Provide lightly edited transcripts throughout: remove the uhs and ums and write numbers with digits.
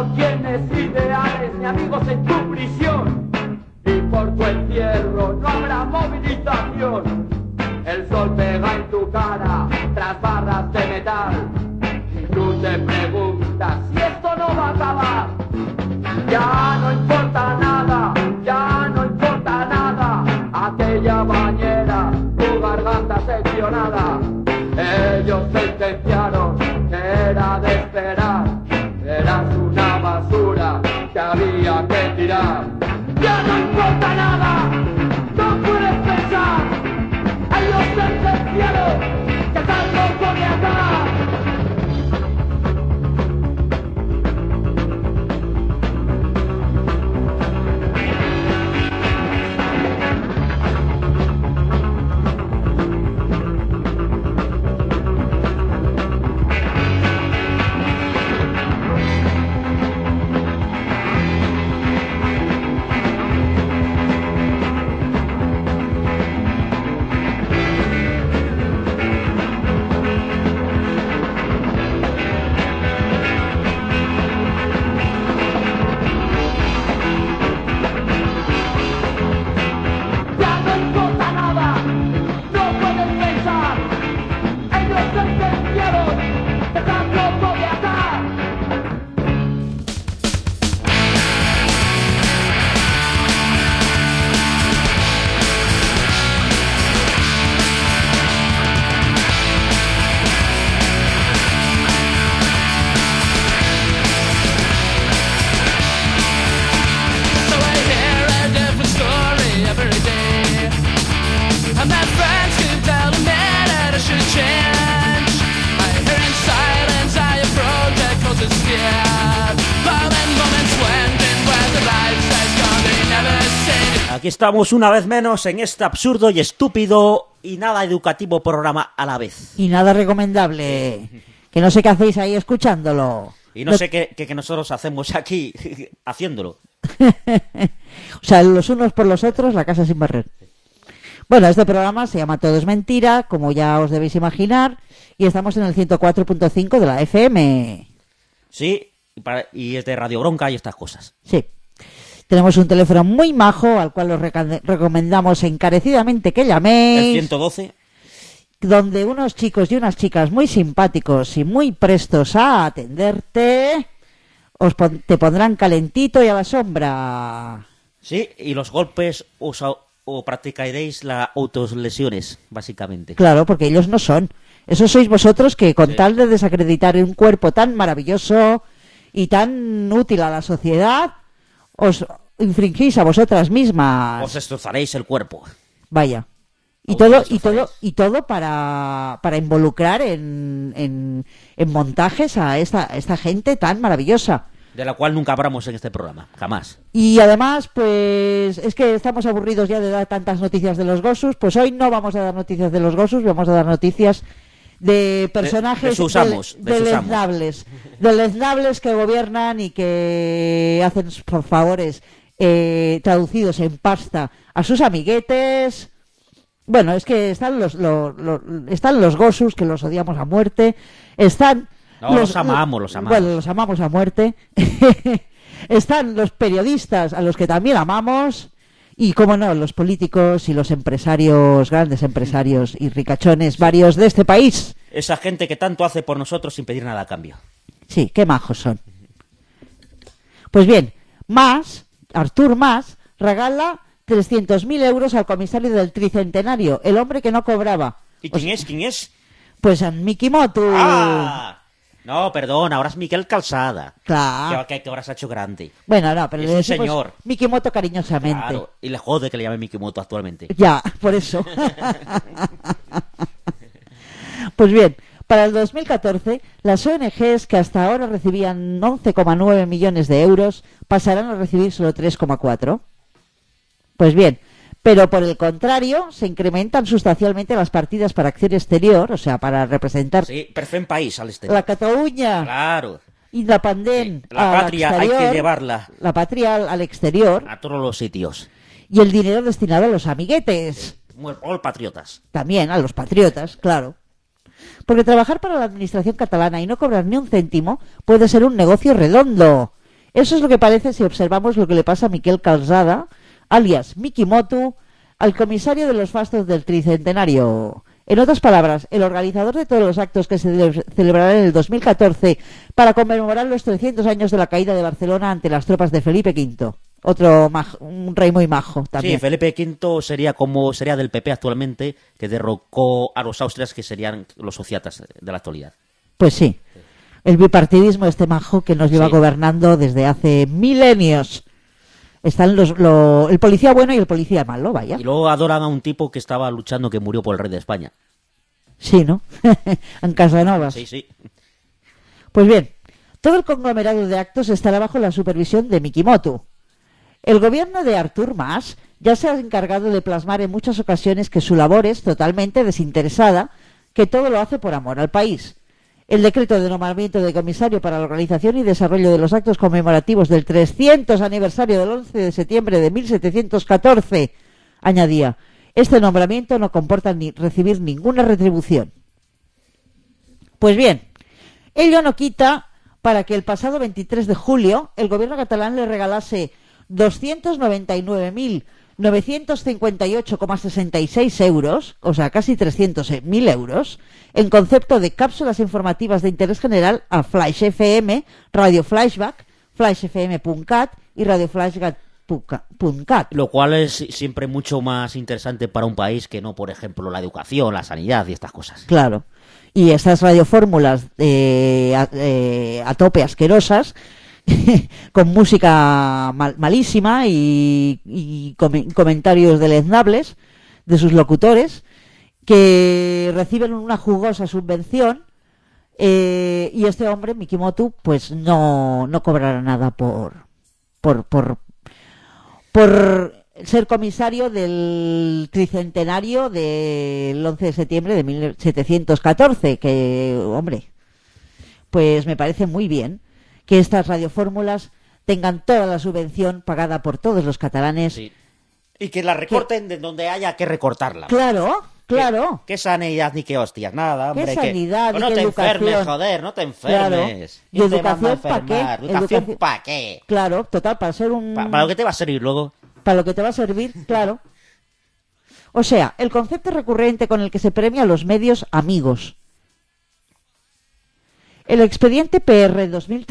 no tienes ideales ni amigos en tu prisión, y por tu encierro no habrá movilización. El sol pega en tu cara tras barras de metal, y tú te preguntas si esto no va a acabar. Ya no importa nada, ya no importa nada, aquella bañera, tu garganta seccionada. Ellos sentenciaron que era de esperar, eras una basura que había que tirar. Ya no importa nada, no puedes pensar, ellos sentenciaron que están locos de acá. Aquí estamos una vez menos en este absurdo y estúpido y nada educativo programa a la vez. Y nada recomendable. Que no sé qué hacéis ahí escuchándolo. Y no sé qué nosotros hacemos aquí haciéndolo. O sea, los unos por los otros, la casa sin barrer. Bueno, este programa se llama Todo es Mentira, como ya os debéis imaginar, y estamos en el 104.5 de la FM. Sí, y es de Radio Bronca y estas cosas. Sí. Tenemos un teléfono muy majo al cual os recomendamos encarecidamente que llaméis. El 112. Donde unos chicos y unas chicas muy simpáticos y muy prestos a atenderte te pondrán calentito y a la sombra. Sí, y los golpes o practicaréis las autolesiones, básicamente. Claro, porque ellos no son. Esos sois vosotros que con tal de desacreditar un cuerpo tan maravilloso y tan útil a la sociedad, os infringís a vosotras mismas. Os destrozaréis el cuerpo. Vaya. Y todo para involucrar en montajes a esta gente tan maravillosa. De la cual nunca hablamos en este programa, jamás. Y además, pues, es que estamos aburridos ya de dar tantas noticias de los Gossus, pues hoy no vamos a dar noticias de los Gossus, vamos a dar noticias de personajes deleznables que gobiernan y que hacen por favores traducidos en pasta a sus amiguetes. Bueno, es que están los Gossus, que los odiamos a muerte. Están... No, los amamos. Bueno, los amamos a muerte. Están los periodistas, a los que también amamos. Y, cómo no, los políticos y los empresarios, grandes empresarios y ricachones varios de este país. Esa gente que tanto hace por nosotros sin pedir nada a cambio. Sí, qué majos son. Pues bien, Artur Mas regala 300.000 euros al comisario del Tricentenario, el hombre que no cobraba. ¿Y quién es? Pues a Mikimoto. ¡Ah! No, perdón, ahora es Miquel Calzada. Claro. Que ahora se ha hecho grande. Bueno, no, pero es un señor. Mikimoto cariñosamente. Claro, y le jode que le llame Mikimoto actualmente. Ya, por eso. Pues bien, para el 2014, las ONGs que hasta ahora recibían 11,9 millones de euros pasarán a recibir solo 3,4. Pues bien, pero por el contrario, se incrementan sustancialmente las partidas para acción exterior, o sea, para representar... Sí, per fer país al exterior. La Cataluña. Claro. Y la pandemia. Sí, la patria hay que llevarla. La patria al exterior. A todos los sitios. Y el dinero destinado a los amiguetes. O patriotas. También, a los patriotas, claro. Porque trabajar para la administración catalana y no cobrar ni un céntimo puede ser un negocio redondo. Eso es lo que parece si observamos lo que le pasa a Miquel Calzada, alias Mikimoto, al comisario de los fastos del Tricentenario. En otras palabras, el organizador de todos los actos que se celebrarán en el 2014 para conmemorar los 300 años de la caída de Barcelona ante las tropas de Felipe V. Un rey muy majo también. Sí, Felipe V sería del PP actualmente, que derrocó a los austrias, que serían los sociatas de la actualidad. Pues sí, el bipartidismo majo que nos lleva gobernando desde hace milenios. Están el policía bueno y el policía malo, vaya. Y luego adoran a un tipo que estaba luchando, que murió por el rey de España. Sí, ¿no? En Casanovas. Sí. Pues bien, todo el conglomerado de actos estará bajo la supervisión de Mikimoto. El gobierno de Artur Mas ya se ha encargado de plasmar en muchas ocasiones que su labor es totalmente desinteresada, que todo lo hace por amor al país. El decreto de nombramiento de comisario para la organización y desarrollo de los actos conmemorativos del 300 aniversario del 11 de septiembre de 1714 añadía: este nombramiento no comporta recibir ninguna retribución. Pues bien, ello no quita para que el pasado 23 de julio el gobierno catalán le regalase 299.958,66 euros, o sea, casi 300.000 euros, en concepto de cápsulas informativas de interés general a Flash FM, Radio Flashback, flashfm.cat y Radio Flashback.cat. Lo cual es siempre mucho más interesante para un país que no, por ejemplo, la educación, la sanidad y estas cosas. Claro. Y estas radiofórmulas a tope asquerosas, con música malísima y comentarios deleznables de sus locutores, que reciben una jugosa subvención, y este hombre, Mikimoto, pues no cobrará nada por ser comisario del tricentenario del 11 de septiembre de 1714, que, hombre, pues me parece muy bien que estas radiofórmulas tengan toda la subvención pagada por todos los catalanes. Sí. Y que la recorten de donde haya que recortarla. Claro. ¿Qué sanidad ni qué hostias? Nada, hombre. ¿Qué sanidad? No te enfermes, joder, no te enfermes. Claro. ¿Y educación para qué? ¿Educación para qué? Claro, total, para ser un... ¿Para lo que te va a servir luego? Para lo que te va a servir, claro. O sea, el concepto recurrente con el que se premia a los medios amigos. El expediente PR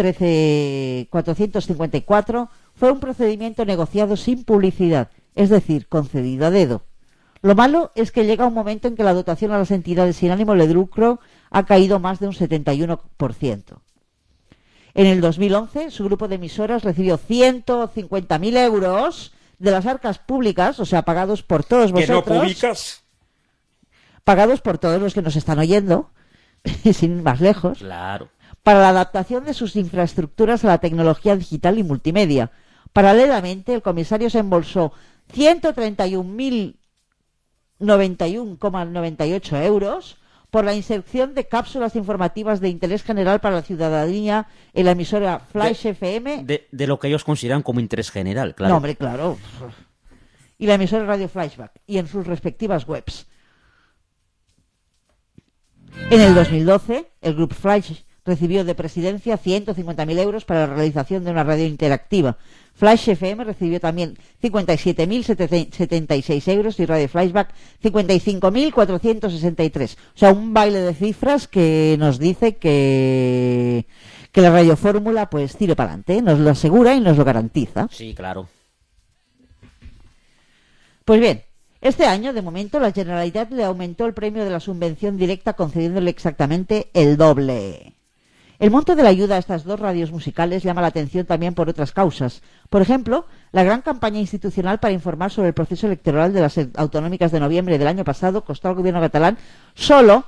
2013-454 fue un procedimiento negociado sin publicidad, es decir, concedido a dedo. Lo malo es que llega un momento en que la dotación a las entidades sin ánimo de lucro ha caído más de un 71%. En el 2011, su grupo de emisoras recibió 150.000 euros de las arcas públicas, o sea, pagados por todos vosotros. ¿Que no publicas? Pagados por todos los que nos están oyendo, sin más lejos. Claro. Para la adaptación de sus infraestructuras a la tecnología digital y multimedia. Paralelamente, el comisario se embolsó 131.091,98 euros por la inserción de cápsulas informativas de interés general para la ciudadanía en la emisora Flash FM. De lo que ellos consideran como interés general, claro. No, hombre, claro. Y la emisora Radio Flashback, y en sus respectivas webs. En el 2012, el Grupo Flash recibió de presidencia 150.000 euros para la realización de una radio interactiva. Flash FM recibió también 57.076 euros y Radio Flashback 55.463. O sea, un baile de cifras que nos dice que la radiofórmula pues tire para adelante, nos lo asegura y nos lo garantiza. Sí, claro. Pues bien, este año, de momento, la Generalitat le aumentó el premio de la subvención directa concediéndole exactamente el doble. El monto de la ayuda a estas dos radios musicales llama la atención también por otras causas. Por ejemplo, la gran campaña institucional para informar sobre el proceso electoral de las autonómicas de noviembre del año pasado costó al gobierno catalán solo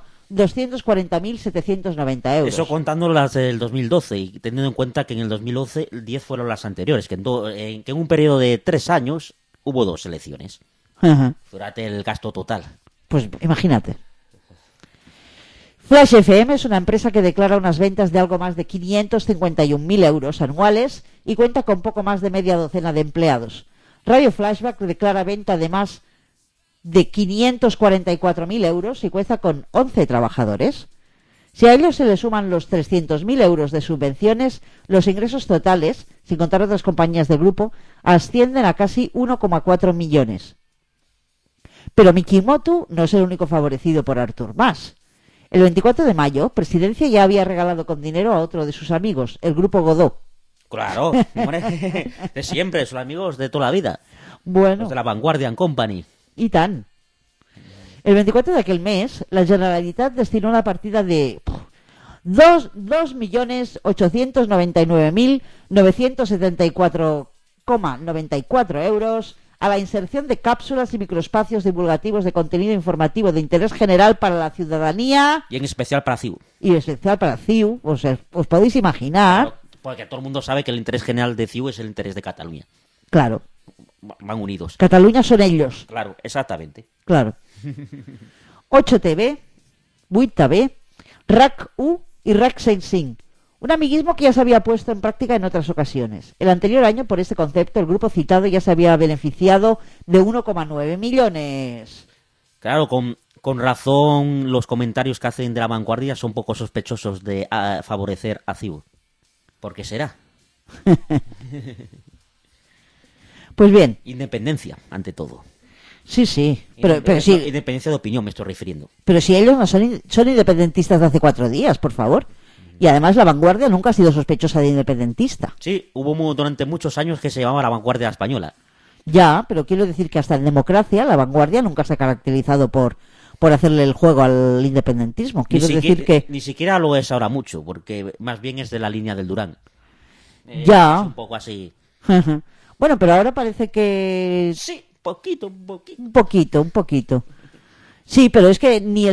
240.790 euros. Eso contando las del 2012 y teniendo en cuenta que en el 2011 10 fueron las anteriores, que en un periodo de 3 años hubo 2 elecciones. Ajá. Fíjate el gasto total. Pues imagínate. Flash FM es una empresa que declara unas ventas de algo más de 551.000 euros anuales y cuenta con poco más de media docena de empleados. Radio Flashback declara venta de más de 544.000 euros y cuenta con 11 trabajadores. Si a ellos se le suman los 300.000 euros de subvenciones, los ingresos totales, sin contar otras compañías del grupo, ascienden a casi 1,4 millones. Pero Mikimoto no es el único favorecido por Artur Mas. El 24 de mayo, Presidencia ya había regalado con dinero a otro de sus amigos, el grupo Godó. Claro, hombre, de siempre, son amigos de toda la vida. Bueno, Los de la Vanguardian Company. y tan. El 24 de aquel mes, la Generalitat destinó una partida de 2.899.974,94 euros a la inserción de cápsulas y microespacios divulgativos de contenido informativo de interés general para la ciudadanía Y en especial para CIU. y en especial para CIU. Os podéis imaginar. Claro, porque todo el mundo sabe que el interés general de CIU es el interés de Cataluña. Claro, Van unidos. Cataluña son ellos. Claro, exactamente. Claro. 8TV, 8TV, RAC-U y RAC-Sensing. Un amiguismo que ya se había puesto en práctica en otras ocasiones. El anterior año, por este concepto, el grupo citado ya se había beneficiado de 1,9 millones. Claro, con razón los comentarios que hacen de la Vanguardia son poco sospechosos de favorecer a CIU. ¿Por qué será? Pues bien, Independencia, ante todo. sí, pero sí, Independencia de opinión me estoy refiriendo. pero si ellos no son independentistas de hace 4 días, por favor. Y además la Vanguardia nunca ha sido sospechosa de independentista. Sí, hubo durante muchos años que se llamaba la Vanguardia Española. Ya, pero quiero decir que hasta en democracia la Vanguardia nunca se ha caracterizado por hacerle el juego al independentismo. Quiero decir que Ni siquiera lo es ahora mucho, porque más bien es de la línea del Durán. Ya. Es un poco así. Bueno, pero ahora parece que Sí, poquito. un poquito. Sí, pero es que ni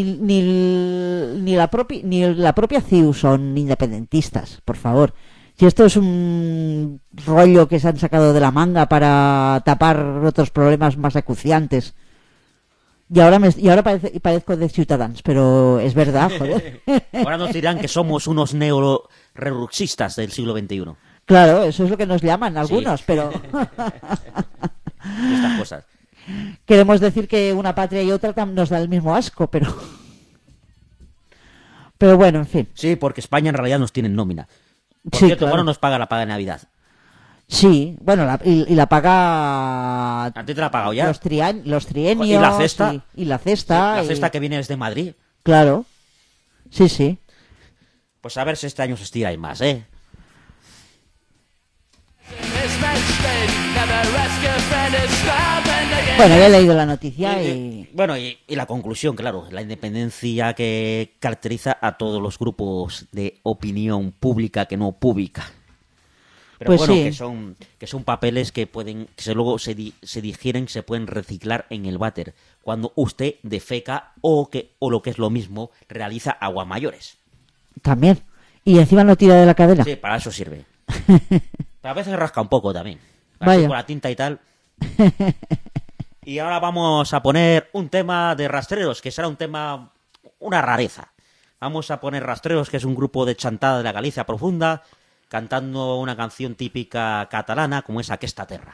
la propia CIU son independentistas, por favor. Si esto es un rollo que se han sacado de la manga para tapar otros problemas más acuciantes. Y ahora parezco de Ciutadans, pero es verdad, joder. Ahora nos dirán que somos unos neo-reruxistas del siglo XXI. Claro, eso es lo que nos llaman algunos, Sí. pero Estas cosas. queremos decir que una patria y otra nos da el mismo asco, pero bueno, en fin. Sí, porque España en realidad nos tiene en nómina. Por Sí, cierto, claro. bueno, nos paga la paga de Navidad. Sí, bueno, y la paga ¿A ti te la ha pagado ya? los trienios ¿Y la cesta? y la cesta, La y- cesta que viene desde Madrid. claro. Sí. Pues a ver si este año se estira y más, ¿eh? Bueno, ya he leído la noticia y Bueno, y la conclusión, claro, la independencia que caracteriza a todos los grupos de opinión pública que no pública. Pero Pues bueno, sí. que son papeles que luego se digieren, se pueden reciclar en el váter cuando usted defeca o lo que es lo mismo, realiza aguas mayores. también. Y encima no tira de la cadena. Sí, para eso sirve. Pero a veces rasca un poco también. Así Vaya. con la tinta y tal. Y ahora vamos a poner un tema de Rastreros, que será una rareza. Vamos a poner Rastreros, que es un grupo de chantada de la Galicia profunda, cantando una canción típica catalana como es Aquesta terra.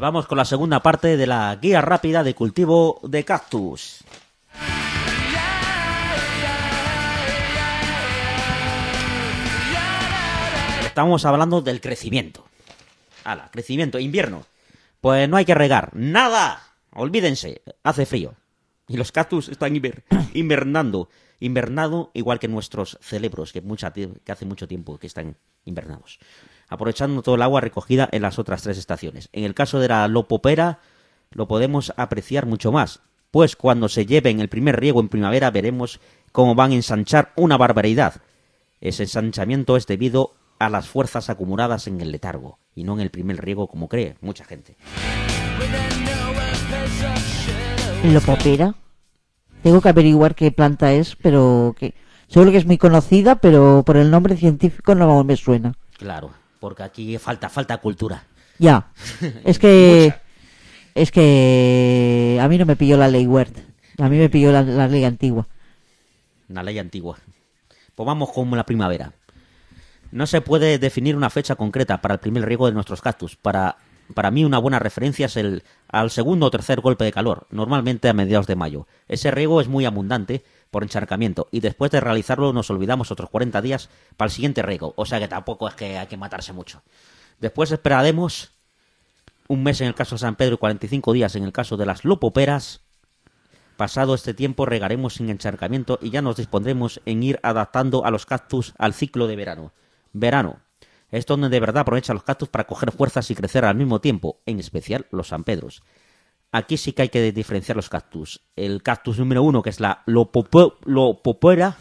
vamos con la segunda parte de la guía rápida de cultivo de cactus. Estamos hablando del crecimiento. Crecimiento, invierno. Pues no hay que regar, ¡nada! Olvídense, hace frío. Y los cactus están invernado igual que nuestros cerebros, que hace mucho tiempo que están invernados. Aprovechando todo el agua recogida en las otras 3 estaciones. En el caso de la lopopera, lo podemos apreciar mucho más, pues cuando se lleven el primer riego en primavera veremos cómo van a ensanchar una barbaridad. Ese ensanchamiento es debido a las fuerzas acumuladas en el letargo, y no en el primer riego como cree mucha gente. ¿Lopopera? Tengo que averiguar qué planta es, pero que seguro que es muy conocida, pero por el nombre científico no me suena. Claro, porque aquí falta cultura. Ya, es que a mí no me pilló la ley Wert, a mí me pilló la ley antigua. Una ley antigua. Pues vamos con la primavera. No se puede definir una fecha concreta para el primer riego de nuestros cactus. Para mí una buena referencia es al segundo o tercer golpe de calor, normalmente a mediados de mayo. Ese riego es muy abundante por encharcamiento y después de realizarlo nos olvidamos otros 40 días para el siguiente riego, o sea que tampoco es que hay que matarse mucho. Después esperaremos un mes en el caso de San Pedro y 45 días en el caso de las lopoperas. Pasado este tiempo regaremos sin encharcamiento y ya nos dispondremos en ir adaptando a los cactus al ciclo de verano. Verano es donde de verdad aprovechan los cactus para coger fuerzas y crecer al mismo tiempo, en especial los San Pedros. Aquí sí que hay que diferenciar los cactus. El cactus número 1, que es la lopopora,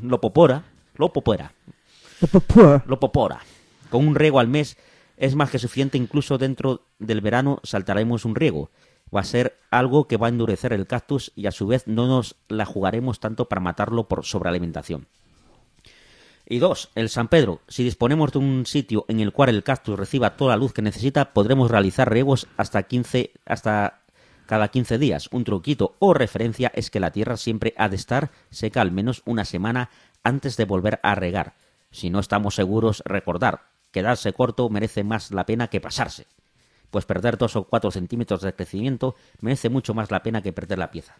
con un riego al mes es más que suficiente. Incluso dentro del verano saltaremos un riego. Va a ser algo que va a endurecer el cactus y a su vez no nos la jugaremos tanto para matarlo por sobrealimentación. Y 2. El San Pedro. Si disponemos de un sitio en el cual el cactus reciba toda la luz que necesita, podremos realizar riegos hasta cada 15 días. Un truquito o referencia es que la tierra siempre ha de estar seca al menos una semana antes de volver a regar. Si no estamos seguros, recordar, quedarse corto merece más la pena que pasarse. Pues perder 2 o 4 centímetros de crecimiento merece mucho más la pena que perder la pieza.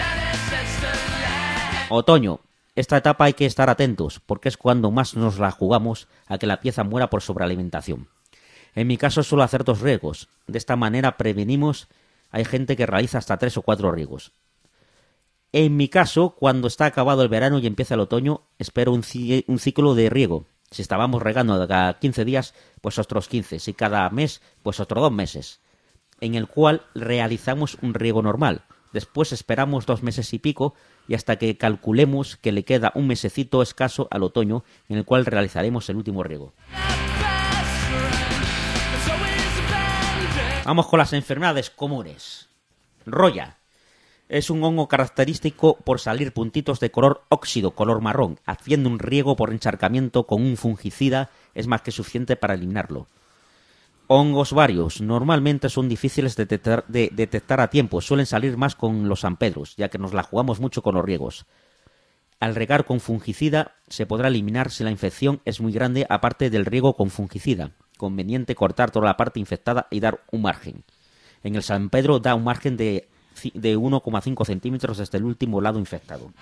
Otoño. Esta etapa hay que estar atentos, porque es cuando más nos la jugamos a que la pieza muera por sobrealimentación. En mi caso suelo hacer 2 riegos. De esta manera prevenimos. Hay gente que realiza hasta 3 o 4 riegos. En mi caso, cuando está acabado el verano y empieza el otoño, espero un ciclo de riego. Si estábamos regando cada 15 días, pues otros 15. Si cada mes, pues otros 2 meses. En el cual realizamos un riego normal. Después esperamos 2 meses y pico y hasta que calculemos que le queda un mesecito escaso al otoño, en el cual realizaremos el último riego. Vamos con las enfermedades comunes. Roya. Es un hongo característico por salir puntitos de color óxido, color marrón. Haciendo un riego por encharcamiento con un fungicida es más que suficiente para eliminarlo. Hongos varios. Normalmente son difíciles de detectar a tiempo. Suelen salir más con los San Pedros, ya que nos la jugamos mucho con los riegos. Al regar con fungicida se podrá eliminar si la infección es muy grande, aparte del riego con fungicida. Conveniente cortar toda la parte infectada y dar un margen. En el San Pedro da un margen de 1,5 centímetros desde el último lado infectado.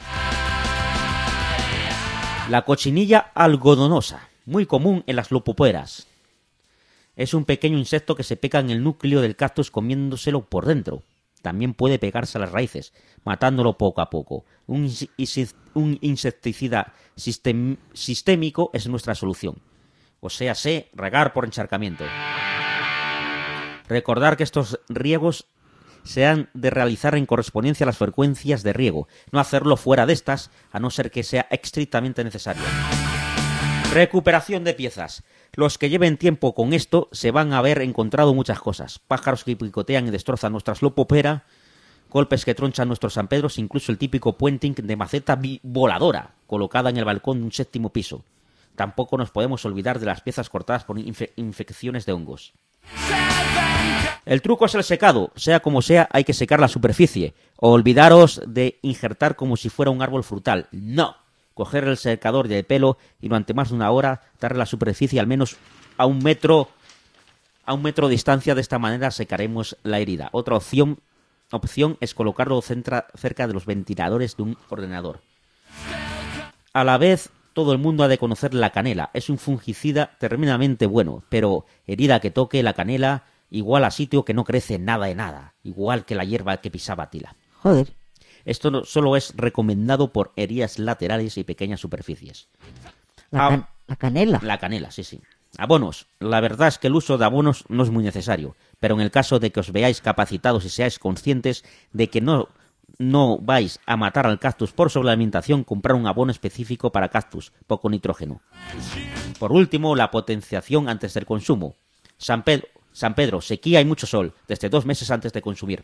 La cochinilla algodonosa, muy común en las lopoperas. Es un pequeño insecto que se pega en el núcleo del cactus comiéndoselo por dentro. También puede pegarse a las raíces, matándolo poco a poco. Un insecticida sistémico es nuestra solución. O sea, regar por encharcamiento. Recordar que estos riegos se han de realizar en correspondencia a las frecuencias de riego. No hacerlo fuera de estas, a no ser que sea estrictamente necesario. Recuperación de piezas. Los que lleven tiempo con esto se van a haber encontrado muchas cosas. Pájaros que picotean y destrozan nuestras lopopera, golpes que tronchan nuestros San Pedros, incluso el típico puenting de maceta voladora, colocada en el balcón de un 7º piso. Tampoco nos podemos olvidar de las piezas cortadas por infecciones de hongos. El truco es el secado. Sea como sea, hay que secar la superficie. Olvidaros de injertar como si fuera un árbol frutal. ¡No! Coger el secador de pelo y durante más de una hora darle la superficie al menos a 1 metro a 1 metro de distancia. De esta manera secaremos la herida. Otra opción es colocarlo cerca de los ventiladores de un ordenador. A la vez, todo el mundo ha de conocer la canela. Es un fungicida tremendamente bueno, pero herida que toque la canela igual a sitio que no crece nada de nada, igual que la hierba que pisaba Atila. Joder. Esto no, solo es recomendado por heridas laterales y pequeñas superficies. La canela. La canela, sí. Abonos. La verdad es que el uso de abonos no es muy necesario, pero en el caso de que os veáis capacitados y seáis conscientes de que no vais a matar al cactus por sobrealimentación, comprar un abono específico para cactus, poco nitrógeno. Por último, la potenciación antes del consumo. San Pedro, sequía y mucho sol, desde 2 meses antes de consumir.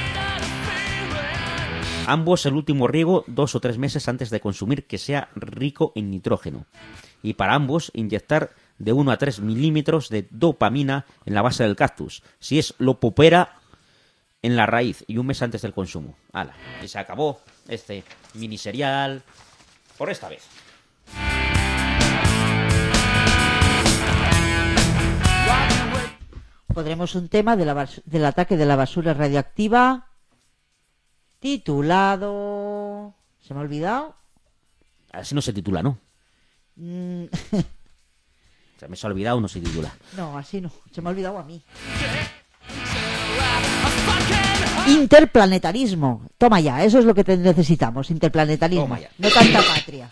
Ambos el último riego 2 o 3 meses antes de consumir, que sea rico en nitrógeno. Y para ambos, inyectar de 1 a 3 milímetros de dopamina en la base del cactus. Si es lopopera, en la raíz, y 1 mes antes del consumo. ¡Hala! Y se acabó este mini serial por esta vez. Podremos un tema del ataque de la basura radioactiva titulado... ¿Se me ha olvidado? Así no se titula, ¿no? Se me ha olvidado, no se titula. No, así no. Se me ha olvidado a mí. Interplanetarismo. Toma ya, eso es lo que necesitamos. Interplanetarismo. Toma ya. No tanta patria.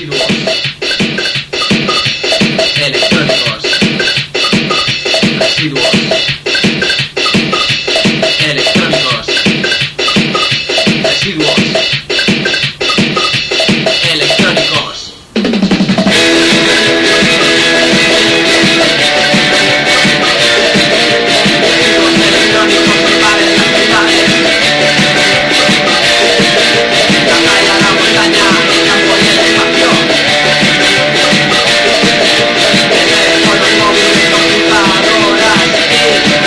Electrónicos. Residuos. Electrónicos. Residuos. Electrónicos. Electrónicos preparen las ciudades. La playa, la montaña, el campo y el espacio. Con los móviles, computadoras y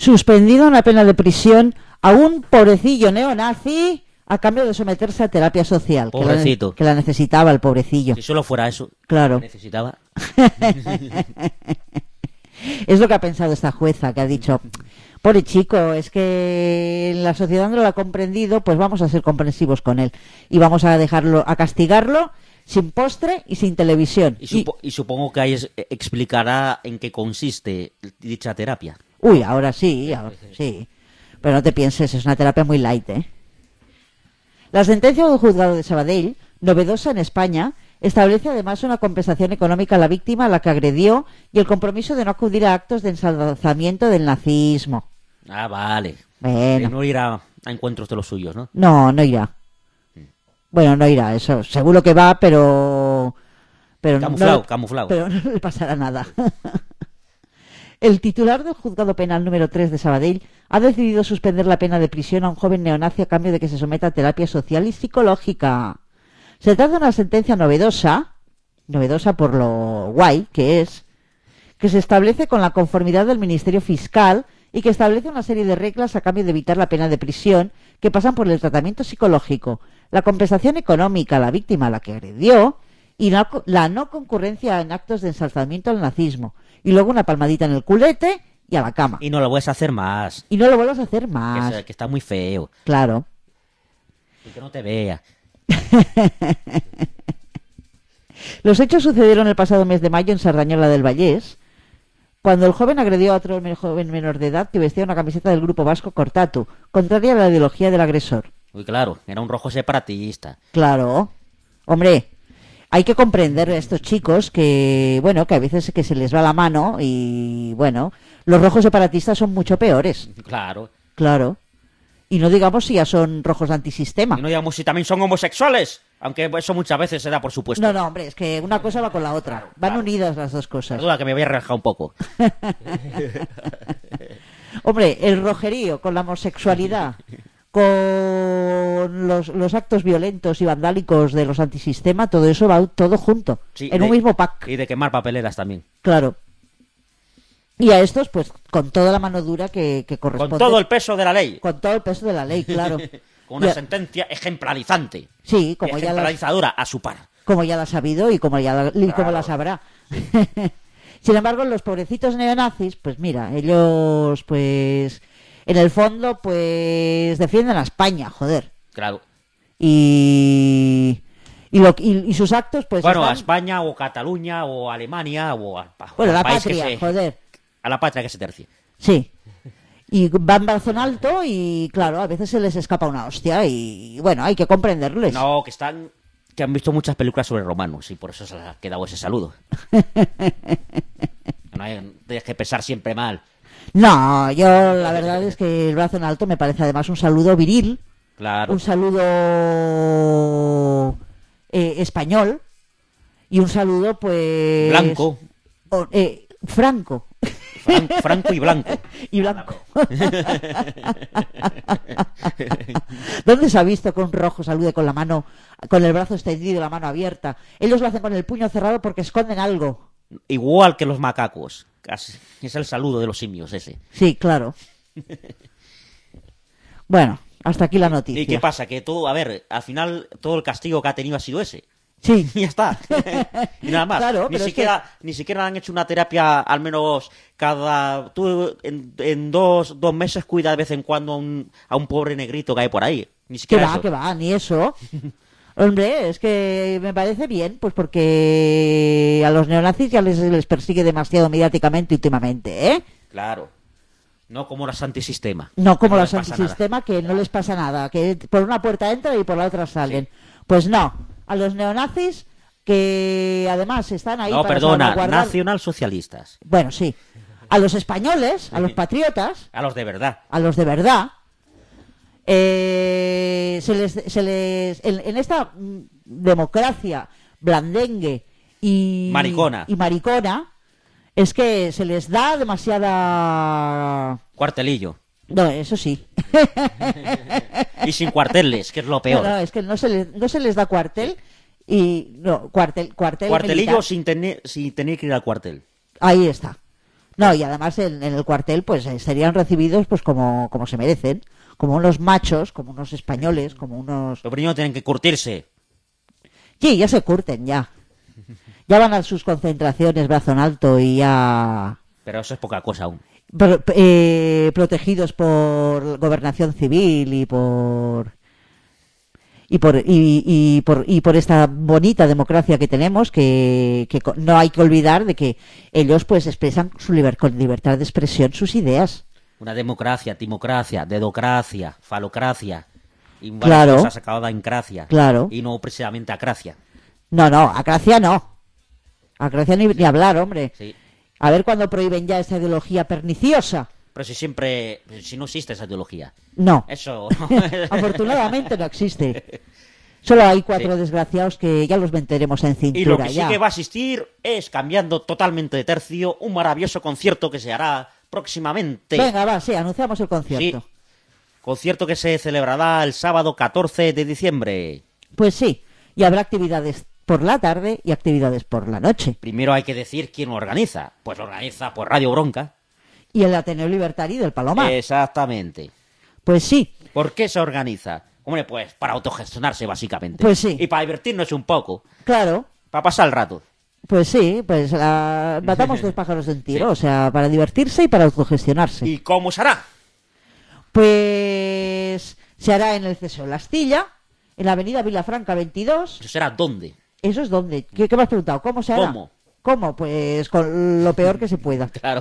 suspendido una pena de prisión a un pobrecillo neonazi a cambio de someterse a terapia social. Pobrecito. Que la necesitaba el pobrecillo. Si solo fuera eso, Claro. necesitaba. Es lo que ha pensado esta jueza, que ha dicho, pobre chico, es que la sociedad no lo ha comprendido, pues vamos a ser comprensivos con él. Y vamos a dejarlo, a castigarlo sin postre y sin televisión. Y supongo que ahí explicará en qué consiste dicha terapia. Uy, ahora sí. Pero no te pienses, es una terapia muy light, ¿eh? La sentencia del juzgado de Sabadell, novedosa en España, establece además una compensación económica a la víctima a la que agredió y el compromiso de no acudir a actos de ensalzamiento del nazismo. Ah, vale. Bueno. No irá a encuentros de los suyos, ¿no? No irá. Bueno, no irá, eso. Seguro que va, pero Camuflado. Pero no le pasará nada. El titular del Juzgado Penal número 3 de Sabadell ha decidido suspender la pena de prisión a un joven neonazi a cambio de que se someta a terapia social y psicológica. Se trata de una sentencia novedosa por lo guay que es, que se establece con la conformidad del Ministerio Fiscal y que establece una serie de reglas a cambio de evitar la pena de prisión que pasan por el tratamiento psicológico, la compensación económica a la víctima a la que agredió y la no concurrencia en actos de ensalzamiento al nazismo. Y luego una palmadita en el culete y a la cama. Y no lo vuelves a hacer más. Y no lo vuelvas a hacer más. Que está muy feo. Claro. Y que no te vea. Los hechos sucedieron el pasado mes de mayo en Sardañola del Vallés, cuando el joven agredió a otro joven menor de edad que vestía una camiseta del grupo vasco Cortatu, contraria a la ideología del agresor. Uy, claro, era un rojo separatista. Claro. Hombre, hay que comprender a estos chicos que, bueno, que a veces que se les va la mano y, bueno, los rojos separatistas son mucho peores. Claro. Claro. Y no digamos si ya son rojos antisistema. Y no digamos si también son homosexuales. Aunque eso muchas veces se da por supuesto. No, hombre, es que una cosa va con la otra. Van unidas las dos cosas. Perdona, que me voy a relajar un poco. Hombre, el rojerío con la homosexualidad, con los actos violentos y vandálicos de los antisistema, todo eso va todo junto, Sí, en un mismo pack. Y de quemar papeleras también. Claro. Y a estos, pues, con toda la mano dura que corresponde. Con todo el peso de la ley. Con todo el peso de la ley, claro. Con una sentencia ejemplarizante. Sí, como ya ejemplarizadora a su par. Como ya la ha sabido y como como la sabrá. Sin embargo, los pobrecitos neonazis, pues mira, ellos, pues, en el fondo, pues, defienden a España, joder. Claro. Y sus actos, pues... Bueno, a España, o Cataluña, o Alemania, o a la país patria, joder. A la patria que se tercie. Sí. Y van brazo alto y, claro, a veces se les escapa una hostia y, bueno, hay que comprenderles. No, que han visto muchas películas sobre romanos y por eso se les ha quedado ese saludo. Tienes que pensar siempre mal. No, yo la verdad es que el brazo en alto me parece además un saludo viril. Claro. Un saludo español y un saludo, pues... Blanco. Franco. Franco y blanco. Y blanco. ¿Dónde se ha visto que un rojo salude con la mano, con el brazo extendido y la mano abierta? Ellos lo hacen con el puño cerrado porque esconden algo. Igual que los macacos. Casi. Es el saludo de los simios ese. Sí, claro. Bueno, hasta aquí la noticia. ¿Y qué pasa? Que todo, a ver, al final todo el castigo que ha tenido ha sido ese. Sí. Y ya está. Y nada más. Claro, ni siquiera han hecho una terapia, al menos cada... Tú en dos meses cuida de vez en cuando a un pobre negrito que hay por ahí. Ni siquiera eso. Que va, ni eso. Hombre, es que me parece bien, pues porque a los neonazis ya les persigue demasiado mediáticamente últimamente, ¿eh? Claro. No como los antisistema. No como los antisistema, que no les pasa nada. Que por una puerta entran y por la otra salen. Sí. Pues no. A los neonazis, que además están ahí para salvaguardar... nacionalsocialistas. Bueno, sí. A los españoles, a los patriotas... A los de verdad. A los de verdad. En esta democracia blandengue y maricona, es que se les da demasiada... Cuartelillo. No, eso sí. Y sin cuarteles, que es lo peor. No, es que no se les da cuartel y... No, cuartelillo militar. Sin tener que ir al cuartel. Ahí está. No, y además en el cuartel pues serían recibidos pues como se merecen, como unos machos, como unos españoles, como unos... Lo primero tienen que curtirse. Sí, ya se curten, ya. Ya van a sus concentraciones brazo en alto y ya... Pero eso es poca cosa aún. Protegidos por gobernación civil y por esta bonita democracia que tenemos, que no hay que olvidar de que ellos pues expresan con libertad de expresión sus ideas. Una democracia, timocracia, dedocracia, falocracia. Y varias Claro. cosas acabadas en cracia. Claro. Y no precisamente acracia. No, acracia no. Acracia ni hablar, hombre. Sí. A ver cuándo prohíben ya esa ideología perniciosa. Pero si no existe esa ideología. No. Eso. Afortunadamente no existe. Solo hay 4 Sí. desgraciados que ya los meteremos en cintura. Y lo que ya. sí que va a asistir es, cambiando totalmente de tercio, un maravilloso concierto que se hará próximamente. Venga, va, sí, anunciamos el concierto. Sí. Concierto que se celebrará el sábado 14 de diciembre. Pues sí, y habrá actividades por la tarde y actividades por la noche. Primero hay que decir quién lo organiza. Pues lo organiza por Radio Bronca. Y el Ateneo Libertario del Palomar. Exactamente. Pues sí, ¿Por qué se organiza? Hombre, pues para autogestionarse, básicamente. Pues sí. Y para divertirnos un poco. claro. Para pasar el rato. Pues sí, pues matamos 2 pájaros de un tiro, Sí. o sea, para divertirse y para autogestionarse. ¿Y cómo se hará? Pues se hará en el Ceseo de la Astilla, en la avenida Vilafranca 22. ¿Eso será dónde? ¿Eso es dónde? ¿Qué me has preguntado? ¿Cómo se hará? ¿Cómo? ¿Cómo? Pues con lo peor que se pueda. Claro.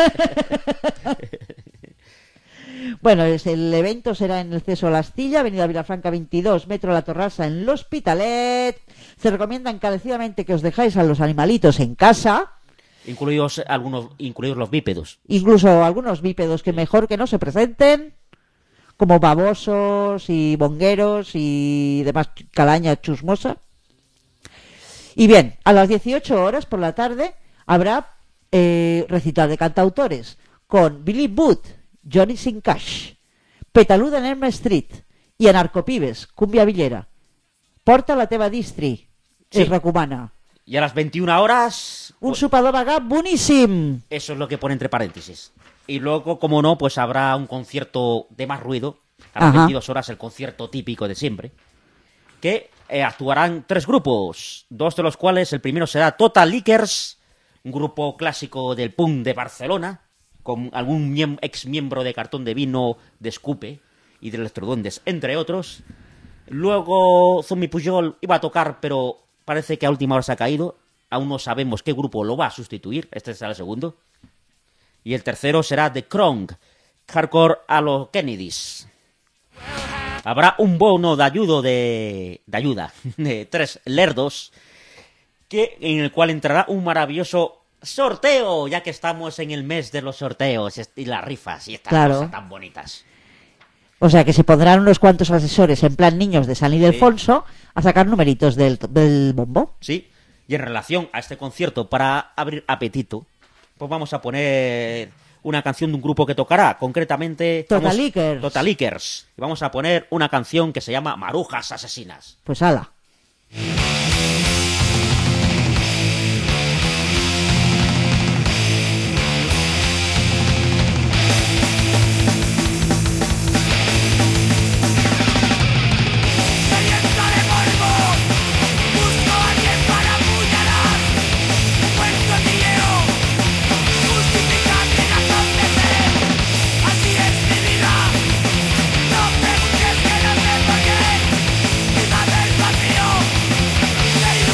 Bueno, el evento será en el Ceseo de la Astilla, avenida Vilafranca 22, Metro La Torrasa, en l'Hospitalet. Se recomienda encarecidamente que os dejáis a los animalitos en casa, Incluidos los bípedos. incluso algunos bípedos que mejor que no se presenten, como babosos y bongueros y demás calaña chusmosa. Y bien, a las 18 horas por la tarde habrá recital de cantautores con Billy Booth, Johnny Sincash, Petaluda en Elm Street y Anarcopibes, Cumbia Villera, Porta la teva distri, Sí. es recomana. Y a las 21 horas... Un pues, sopador vagà boníssim. eso es lo que pone entre paréntesis. Y luego, como no, pues habrá un concierto de más ruido. A las Ajá. 22 horas, el concierto típico de siempre. Que actuarán 3 grupos. 2 de los cuales, el primero será Total Lickers, un grupo clásico del punk de Barcelona, con algún ex miembro de Cartón de Vino, de Escupe y de Electroduendes, entre otros. Luego Zombie Pujol iba a tocar, pero parece que a última hora se ha caído. Aún no sabemos qué grupo lo va a sustituir. Este será el segundo. Y el tercero será The Krong, hardcore a los Kennedys. Habrá un bono de ayuda de 3 lerdos, en el cual entrará un maravilloso sorteo, ya que estamos en el mes de los sorteos y las rifas y estas Claro. cosas tan bonitas. O sea que se pondrán unos cuantos asesores en plan niños de San Ildefonso a sacar numeritos del bombo. Sí, y en relación a este concierto, para abrir apetito, pues vamos a poner una canción de un grupo que tocará, concretamente... Totalickers. Totalickers. Y vamos a poner una canción que se llama Marujas Asesinas. Pues ala. Sediento de polvo, busco a alguien para apuñalar. Buen cotilleo, justifica mi razón de ser. Así es mi vida, no preguntes que no sé por qué. Quizás el vacío,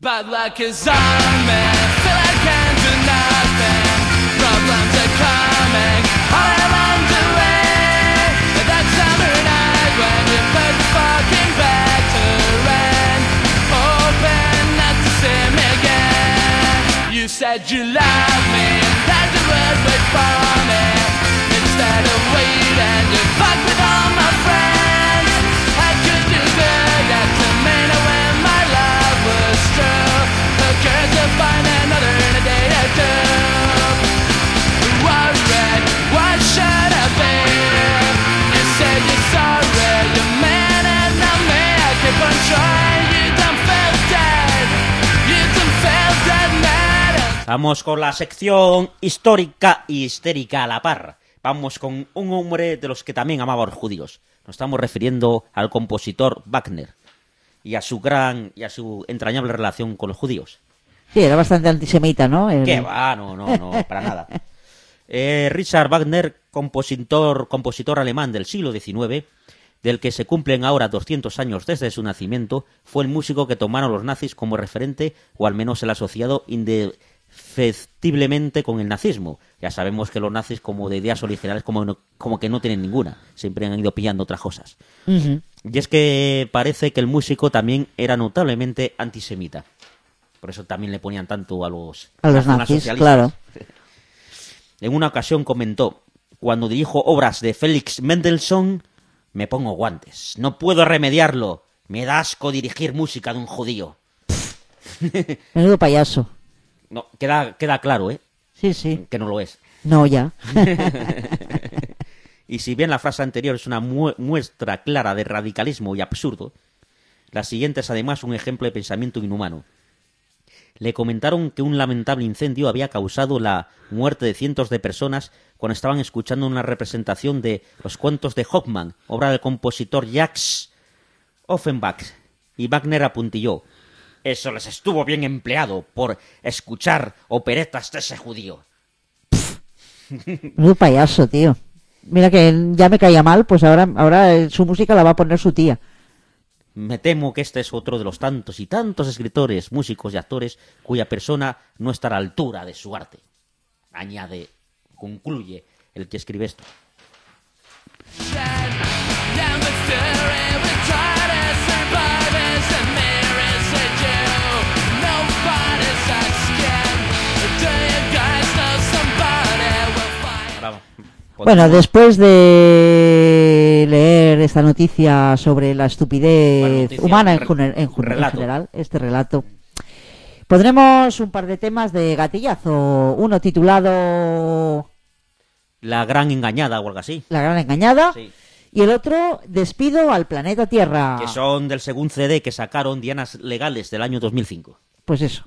Bad luck is on me, feel I can't do nothing. Problems are coming, all around the way. That summer night when you put the fucking back to rent, hoping not to see me again. You said you love me, that the world would for me. Instead of waiting, you fucked with all my friends. I could do good, that's a minute when my love was true. The curse to find another in a day or two. Worried, what should I be? You said you're sorry, you're mad and not me. I keep on trying, you don't feel dead. You don't feel dead, man. Vamos con la sección histórica y histérica a la par. Vamos con un hombre de los que también amaba a los judíos. Nos estamos refiriendo al compositor Wagner y a su entrañable relación con los judíos. Sí, era bastante antisemita, ¿no? ¿Qué va? No, para nada. Richard Wagner, compositor alemán del siglo XIX, del que se cumplen ahora 200 años desde su nacimiento, fue el músico que tomaron los nazis como referente, o al menos el asociado indefectiblemente con el nazismo. Ya sabemos que los nazis, como de ideas originales, como que no tienen ninguna. Siempre han ido pillando otras cosas. Uh-huh. Y es que parece que el músico también era notablemente antisemita. Por eso también le ponían tanto a los nazis, claro. En una ocasión comentó: cuando dirijo obras de Felix Mendelssohn, me pongo guantes. No puedo remediarlo. Me da asco dirigir música de un judío. Menudo payaso. No, queda claro, ¿eh? Sí. Que no lo es. No, ya. Y si bien la frase anterior es una muestra clara de radicalismo y absurdo, la siguiente es además un ejemplo de pensamiento inhumano. Le comentaron que un lamentable incendio había causado la muerte de cientos de personas cuando estaban escuchando una representación de Los cuentos de Hoffmann, obra del compositor Jacques Offenbach, y Wagner apuntilló: eso les estuvo bien empleado por escuchar operetas de ese judío. Menudo payaso, tío. Mira que ya me caía mal, pues ahora su música la va a poner su tía. Me temo que este es otro de los tantos y tantos escritores, músicos y actores cuya persona no está a la altura de su arte. Concluye el que escribe esto. Bueno, después de leer esta noticia sobre la estupidez humana en general, este relato, pondremos un par de temas de gatillazo. Uno titulado La Gran Engañada o algo así. La Gran Engañada. Sí. Y el otro, Despido al Planeta Tierra. Que son del segundo CD que sacaron Dianas Legales del año 2005. Pues eso.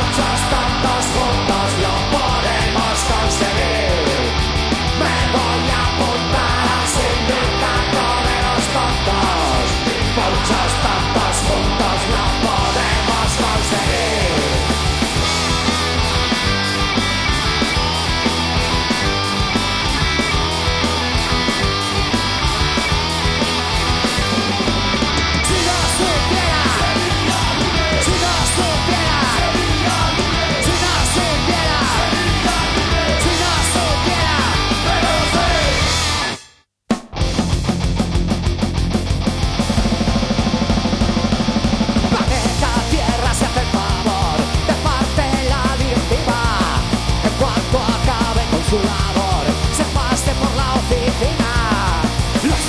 Muchos tontos juntos lo podemos conseguir. Me voy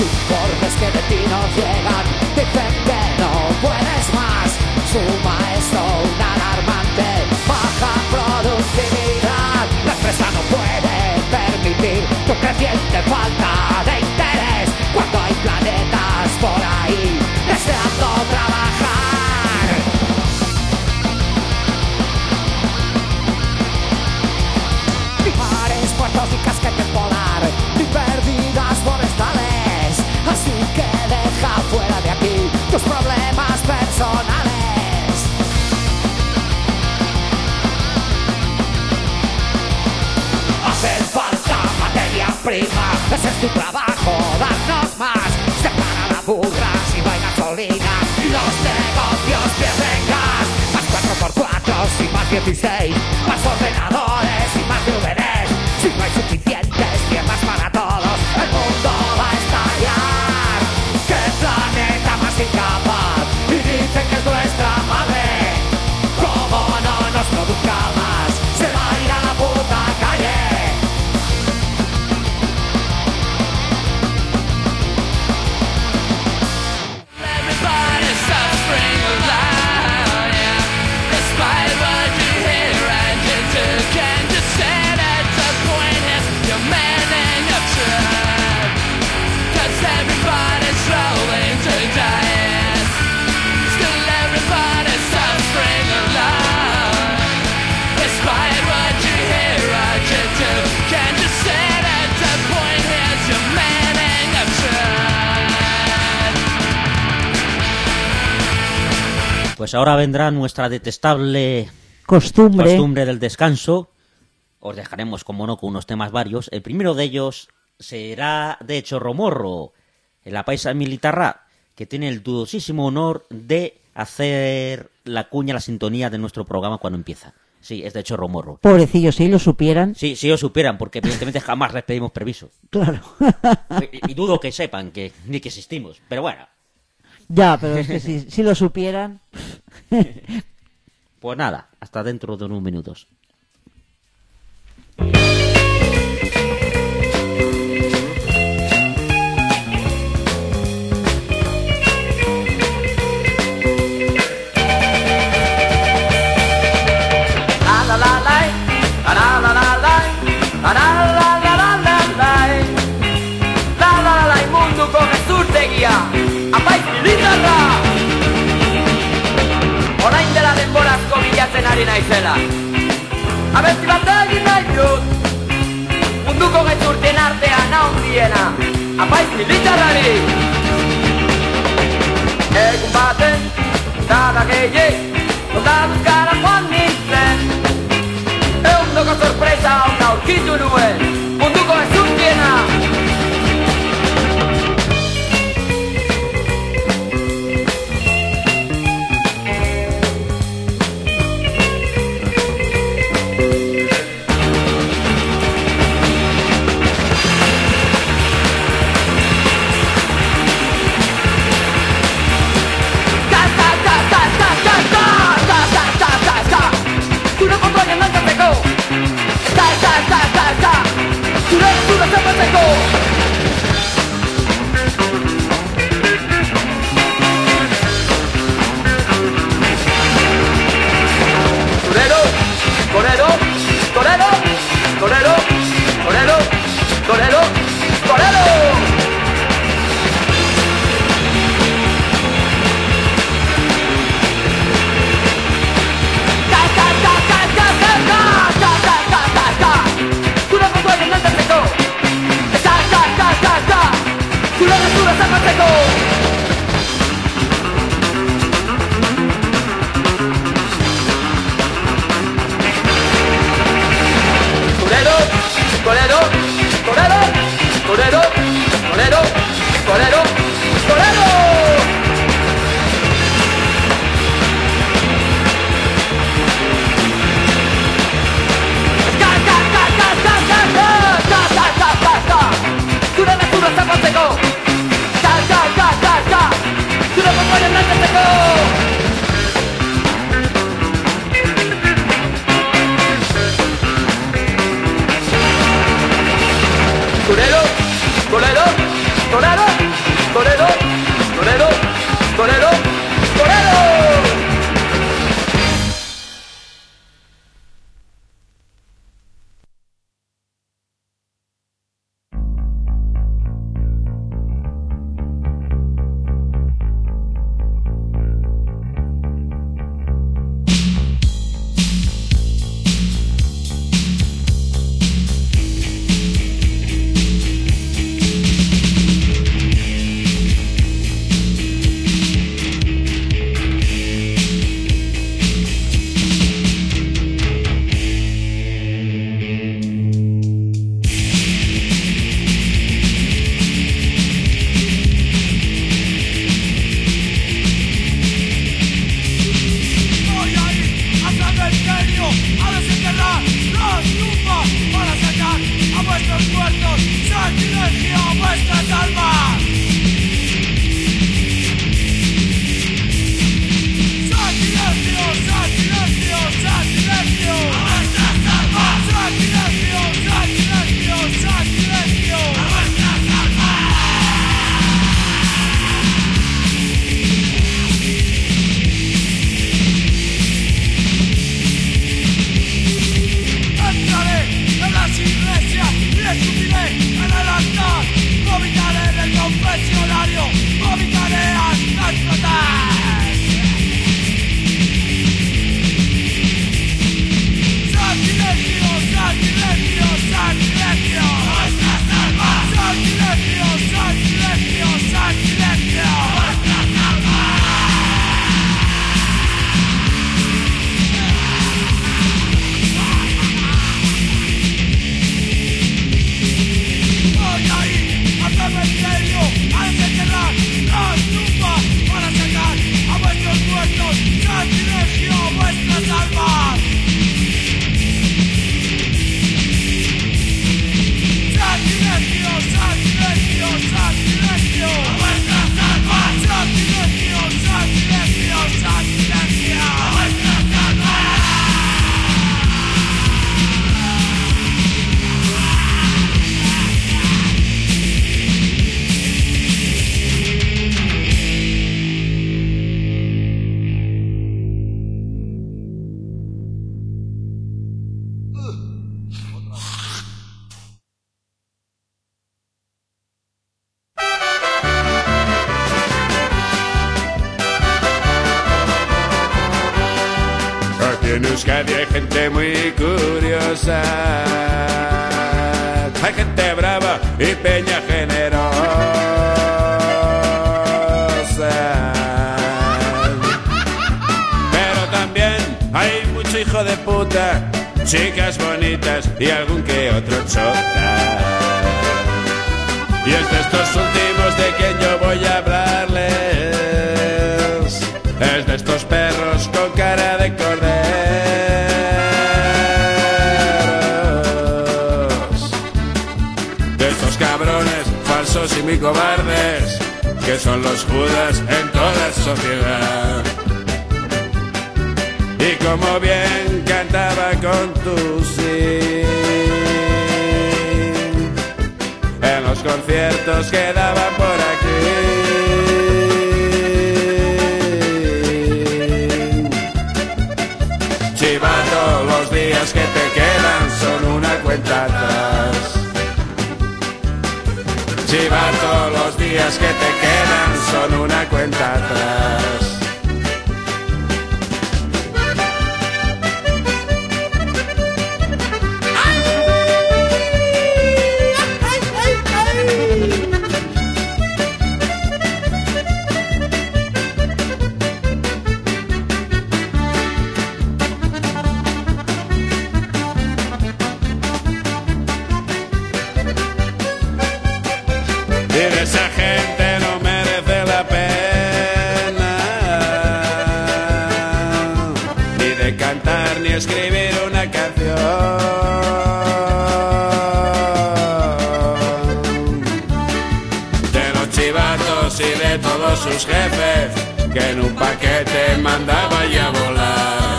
informes que de ti nos llegan dicen que no puedes más. Suma esto una alarmante baja productividad. La empresa no puede permitir tu creciente falta de interés cuando hay planetas por ahí deseando trabajar. Ni mares, puertos, ni casquete polar, ni pérdidas forestales. Así que deja fuera de aquí tus problemas personales. Hace falta materia prima, ese es tu trabajo, darnos más. Separa las burras y no hay gasolina y los negocios pierden gas. Más 4x4 y más 16, más ordenadores y más DVDs. Si no hay suficientes tiendas para todos, el mundo va a estallar. ¡Qué planeta más incapaz! Y dicen que es nuestra madre. Como no nos produzca más, se va a ir a la puta calle. Everybody's suffering alone, yeah. Despite what you hear and you do, can't you see that the point is you're manning your truck? 'Cause everybody's rolling to die, yes. Still everybody's suffering alone. Despite what you hear and you do, can't you see that the point is you're manning your truck? Pues ahora vendrá nuestra detestable Costumbre. costumbre del descanso. Os dejaremos, como no, con unos temas varios. El primero de ellos será de Chorromorro, en la paisa militarra, que tiene el dudosísimo honor de hacer la cuña, la sintonía de nuestro programa cuando empieza. Sí, es de Chorromorro. Pobrecillos, si lo supieran. Sí, si ellos supieran, porque evidentemente jamás les pedimos permiso. Claro. Y dudo que sepan que ni que existimos. Pero bueno, Ya, pero es que si lo supieran. pues nada, hasta dentro de unos minutos. La la la la, la la la la, la la la la la la, la la la, mundu con ezurtegia, apaiz militarra. Orain dela denborazko bilatzen ari naizela. Abesti bat egin nahi dut, munduko gezurten artean handiena, apaiz militarrari. Egun baten, zara gehiek, ondaduzkara joan nintzen. Eundoko sorpresa hona aurkitu nuen, munduko ezurtiena. Zure kontrolien lantatzeko, zure zapatzeko. Torero, torero, torero, torero, torero, torero, torero. Zure kontrolien lantatzeko, zure zapatzeko. Torero, torero, torero, torero, torero, torero, torero. Zure zapatzeko, zure kontrolien lantatzeko. Torero, torero, torero, Euskadi hay gente muy curiosa, hay gente brava y peña generosa. Pero también hay mucho hijo de puta, chicas bonitas y algún que otro chota. Y es de estos últimos de quien yo voy a hablarles. Es de estos perros con cara de corderos, de estos cabrones falsos y muy cobardes, que son los Judas en toda sociedad. Y como bien cantaba con tu sí en los conciertos que daban por aquí. Chivato, los días que te quedan son una cuenta atrás. Chivato, los días que te quedan son una cuenta atrás. Esa gente no merece la pena ni de cantar ni escribir una canción. De los chivatos y de todos sus jefes que en un paquete mandaba ya volar.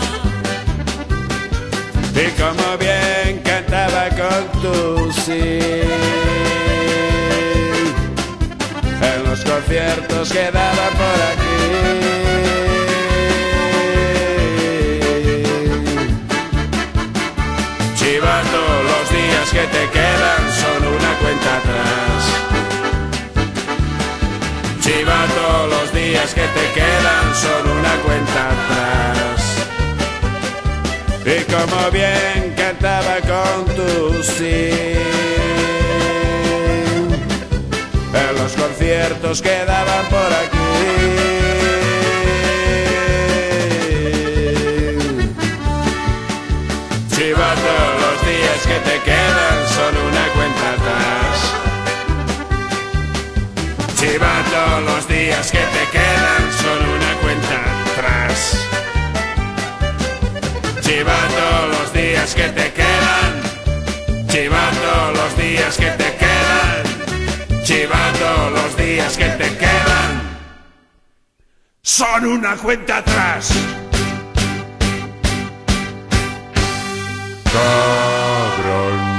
Y como bien cantaba con tu sí en los conciertos que daban por aquí. Chivato, los días que te quedan son una cuenta atrás. Chivato, los días que te quedan son una cuenta atrás. Y como bien cantaba con tu sí en los conciertos que daban por aquí. Chivato, los días que te quedan son una cuenta atrás. Chivato, los días que te quedan son una cuenta atrás. Chivato, los días que te quedan. Chivato, los días que te quedan. Chivato, los días que te quedan son una cuenta atrás. Cabrón.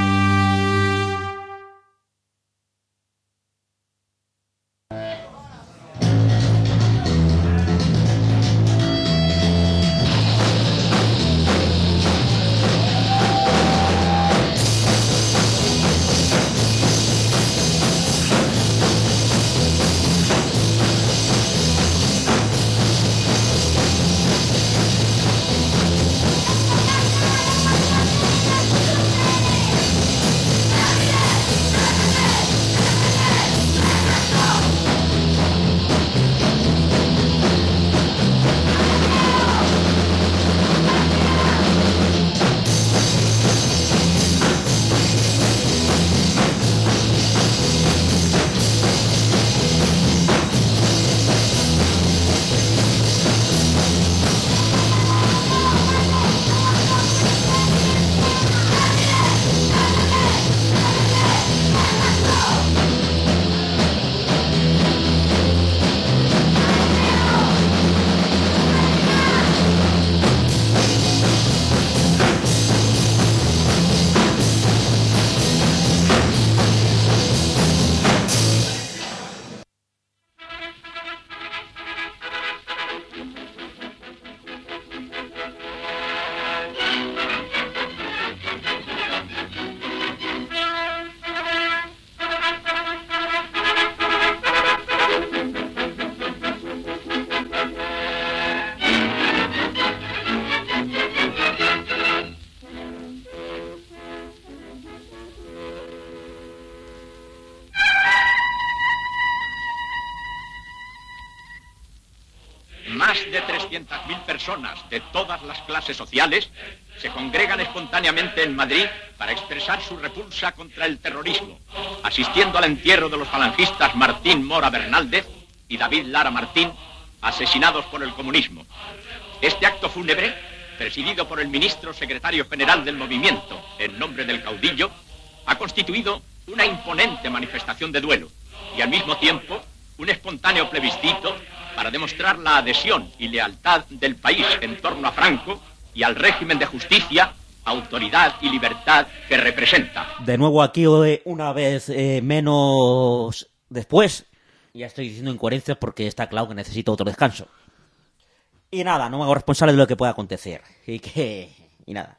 Más de 300.000 personas de todas las clases sociales se congregan espontáneamente en Madrid para expresar su repulsa contra el terrorismo, asistiendo al entierro de los falangistas Martín Mora Bernaldez y David Lara Martín, asesinados por el comunismo. Este acto fúnebre, presidido por el ministro secretario general del movimiento, en nombre del caudillo, ha constituido una imponente manifestación de duelo y al mismo tiempo un espontáneo plebiscito para demostrar la adhesión y lealtad del país en torno a Franco y al régimen de justicia, autoridad y libertad que representa. De nuevo aquí una vez menos después. Ya estoy diciendo incoherencias porque está claro que necesito otro descanso. Y nada, no me hago responsable de lo que pueda acontecer. Y nada.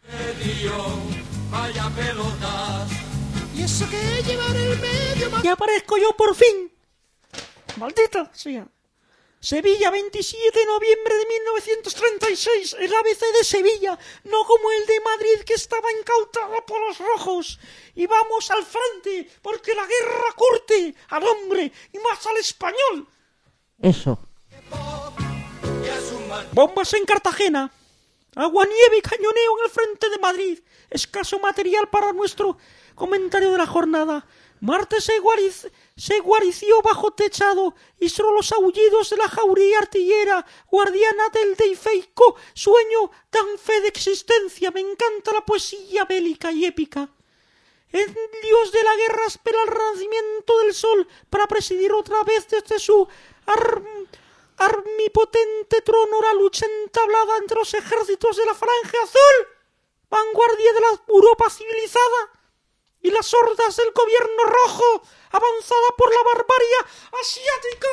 Y eso que llevar el medio más... ¡Y aparezco yo por fin! ¡Maldita sea! Sevilla, 27 de noviembre de 1936, el ABC de Sevilla, no como el de Madrid que estaba incautado por los rojos. Y vamos al frente, porque la guerra curte al hombre y más al español. Eso. Bombas en Cartagena, agua, nieve y cañoneo en el frente de Madrid. Escaso material para nuestro comentario de la jornada. Marte se guarició bajo techado y solo los aullidos de la jauría artillera, guardiana del deifeico sueño, dan fe de existencia. Me encanta la poesía bélica y épica. El dios de la guerra espera el renacimiento del sol para presidir otra vez desde su armipotente trono la lucha entablada entre los ejércitos de la Falange Azul, vanguardia de la Europa civilizada, y las hordas del gobierno rojo, avanzada por la barbarie asiática.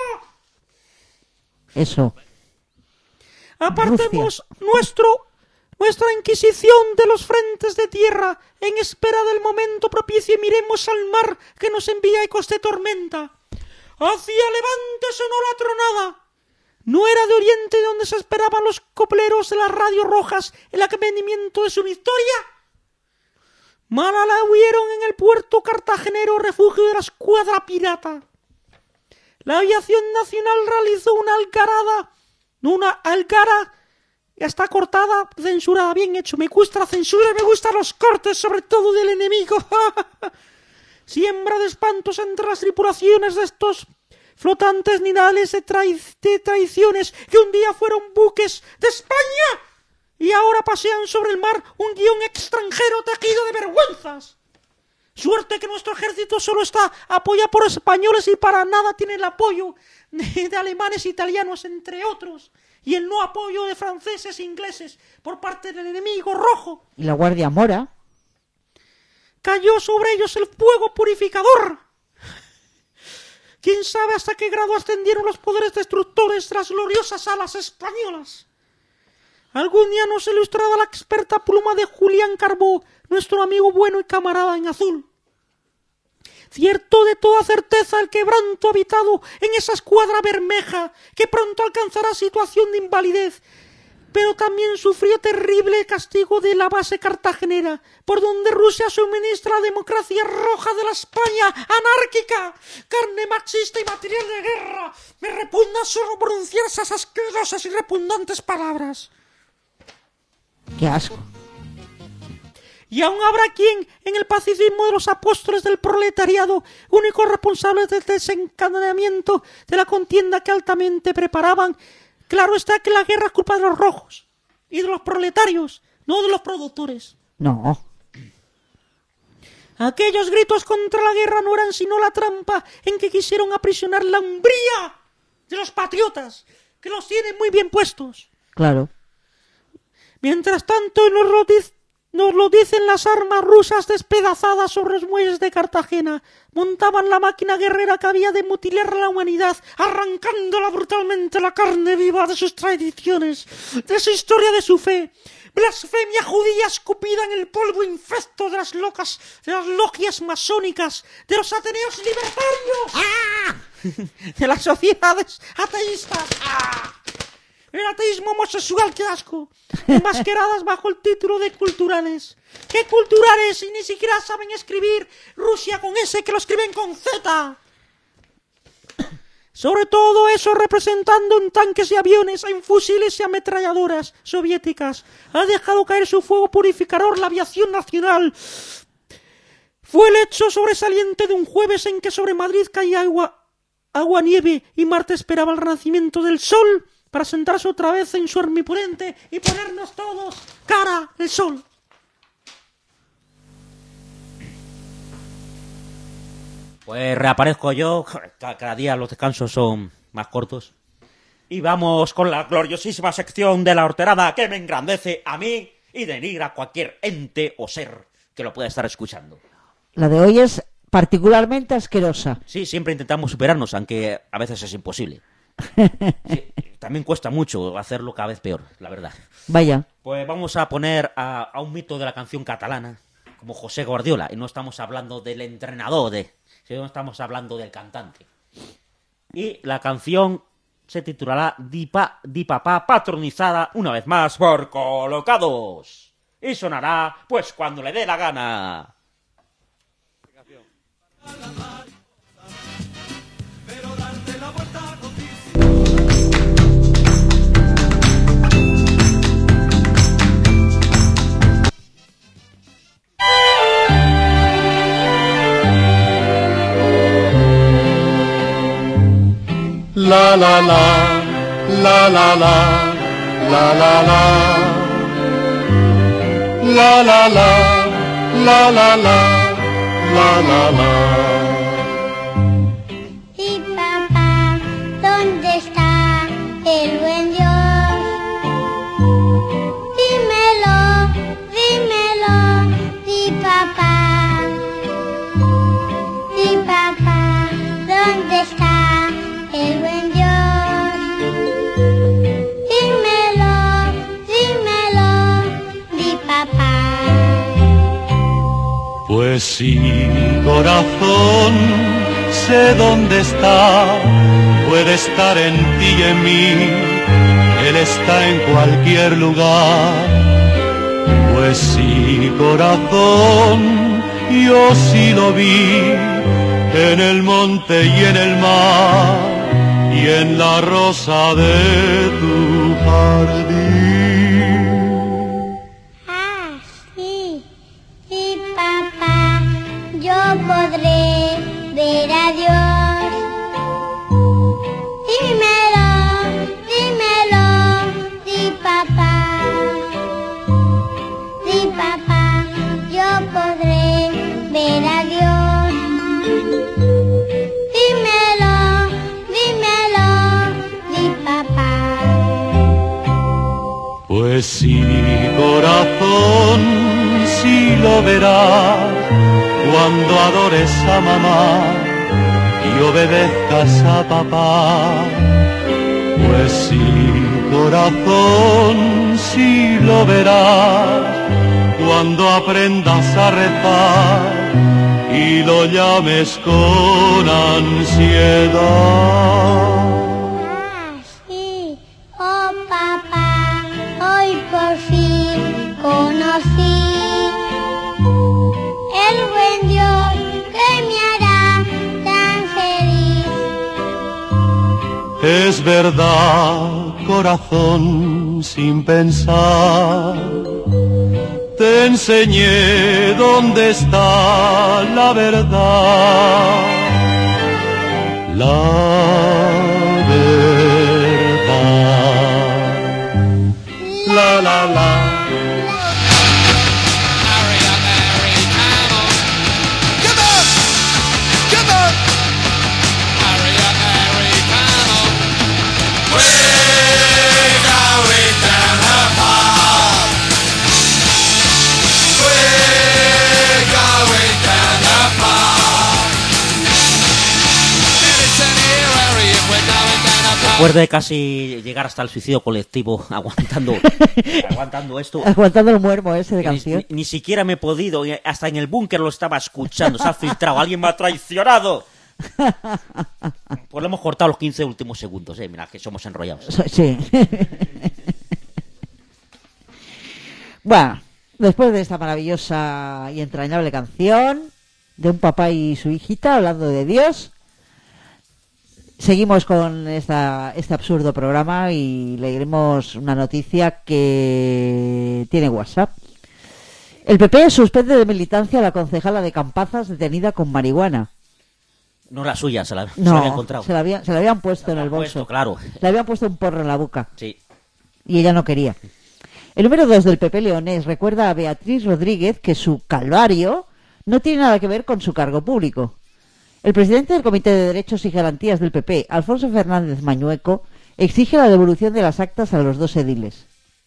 Eso. Apartemos nuestra inquisición de los frentes de tierra, en espera del momento propicio, y miremos al mar que nos envía ecos de tormenta. Hacia levante sonó la tronada. ¿No era de Oriente donde se esperaban los copleros de las radios rojas el advenimiento de su victoria? Mala la huyeron en el puerto cartagenero, refugio de la escuadra pirata. La aviación nacional realizó una alcara, ya está cortada, censurada, bien hecho. Me gusta la censura, me gustan los cortes, sobre todo del enemigo. Siembra de espantos entre las tripulaciones de estos flotantes nidales de traiciones que un día fueron buques de España y ahora pasean sobre el mar un guión extranjero tejido de vergüenzas. Suerte que nuestro ejército solo está apoyado por españoles y para nada tiene el apoyo de alemanes e italianos, entre otros, y el no apoyo de franceses e ingleses por parte del enemigo rojo. Y la Guardia Mora. Cayó sobre ellos el fuego purificador. ¿Quién sabe hasta qué grado ascendieron los poderes destructores de las gloriosas alas españolas? Algún día nos ilustraba la experta pluma de Julián Carbó, nuestro amigo bueno y camarada en azul. Cierto de toda certeza el quebranto habitado en esa escuadra bermeja, que pronto alcanzará situación de invalidez, pero también sufrió terrible castigo de la base cartagenera, por donde Rusia suministra la democracia roja de la España anárquica, carne machista y material de guerra. Me repugna solo pronunciar esas asquerosas y repugnantes palabras. ¡Qué asco! Y aún habrá quien, en el pacifismo de los apóstoles del proletariado, únicos responsables del desencadenamiento de la contienda que altamente preparaban, claro está que la guerra es culpa de los rojos y de los proletarios, no de los productores. No. Aquellos gritos contra la guerra no eran sino la trampa en que quisieron aprisionar la umbría de los patriotas, que los tienen muy bien puestos. Claro. Mientras tanto nos lo dicen las armas rusas despedazadas sobre los muelles de Cartagena. Montaban la máquina guerrera que había de mutilar a la humanidad, arrancándola brutalmente la carne viva de sus tradiciones, de su historia, de su fe. Blasfemia judía escupida en el polvo infecto de las logias masónicas, de los ateneos libertarios, ¡ah!, de las sociedades ateístas, ¡ah!, el ateísmo homosexual, qué asco, enmascaradas bajo el título de culturales. ¿Qué culturales? Y ni siquiera saben escribir Rusia con S, que lo escriben con Z. Sobre todo eso representando en tanques y aviones, en fusiles y ametralladoras soviéticas. Ha dejado caer su fuego purificador la aviación nacional. Fue el hecho sobresaliente de un jueves en que sobre Madrid caía agua, nieve y Marte esperaba el renacimiento del sol para sentarse otra vez en su hormipurente y ponernos todos cara al sol. Pues reaparezco yo, cada día los descansos son más cortos. Y vamos con la gloriosísima sección de la horterada que me engrandece a mí y denigra a cualquier ente o ser que lo pueda estar escuchando. La de hoy es particularmente asquerosa. Sí, siempre intentamos superarnos, aunque a veces es imposible. Sí, también cuesta mucho hacerlo cada vez peor, la verdad. Vaya. Pues vamos a poner a un mito de la canción catalana, como José Guardiola, y no estamos hablando del entrenador, sino estamos hablando del cantante. Y la canción se titulará Di Papà, patronizada una vez más por Colocados. Y sonará, pues, cuando le dé la gana. La la la, la la la, la la la, la la la, la la la, la la la. Y papá, ¿dónde está el buen Dios? Dímelo, dímelo, di papá, ¿dónde está el buen Dios? Dímelo, dímelo, di papá. Pues sí, corazón, sé dónde está, puede estar en ti y en mí, Él está en cualquier lugar. Pues sí, corazón, yo sí lo vi, en el monte y en el mar, y en la rosa de tu jardín. Ah, sí, sí, papá, yo podré ver a Dios. Dímelo, dímelo, di papá, yo podré ver a Dios. Dímelo, dímelo, di papá. Pues sí, corazón, sí lo verás cuando adores a mamá y obedezcas a papá. Pues sí, corazón, sí lo verás cuando aprendas a rezar y lo llames con ansiedad. Ah, sí, oh papá, hoy por fin conocí el buen Dios que me hará tan feliz. Es verdad, corazón, sin pensar, te enseñé dónde está la verdad. La verdad. La la la. Después de casi llegar hasta el suicidio colectivo aguantando esto, Aguantando el muermo ese de canción. ni siquiera me he podido, hasta en el búnker lo estaba escuchando, se ha filtrado, alguien me ha traicionado. Pues lo hemos cortado los 15 últimos segundos, mira que somos enrollados. Sí. Bueno, después de esta maravillosa y entrañable canción de un papá y su hijita hablando de Dios, Seguimos con este absurdo programa y leeremos una noticia que tiene WhatsApp. El PP suspende de militancia a la concejala de Campazas detenida con marihuana. No la suya, se la No, había encontrado. se la habían puesto en el bolso. Puesto, claro. Le habían puesto un porro en la boca. Sí. Y ella no quería. El número 2 del PP leonés recuerda a Beatriz Rodríguez que su calvario no tiene nada que ver con su cargo público. El presidente del Comité de Derechos y Garantías del PP, Alfonso Fernández Mañueco, exige la devolución de las actas a los 2 ediles.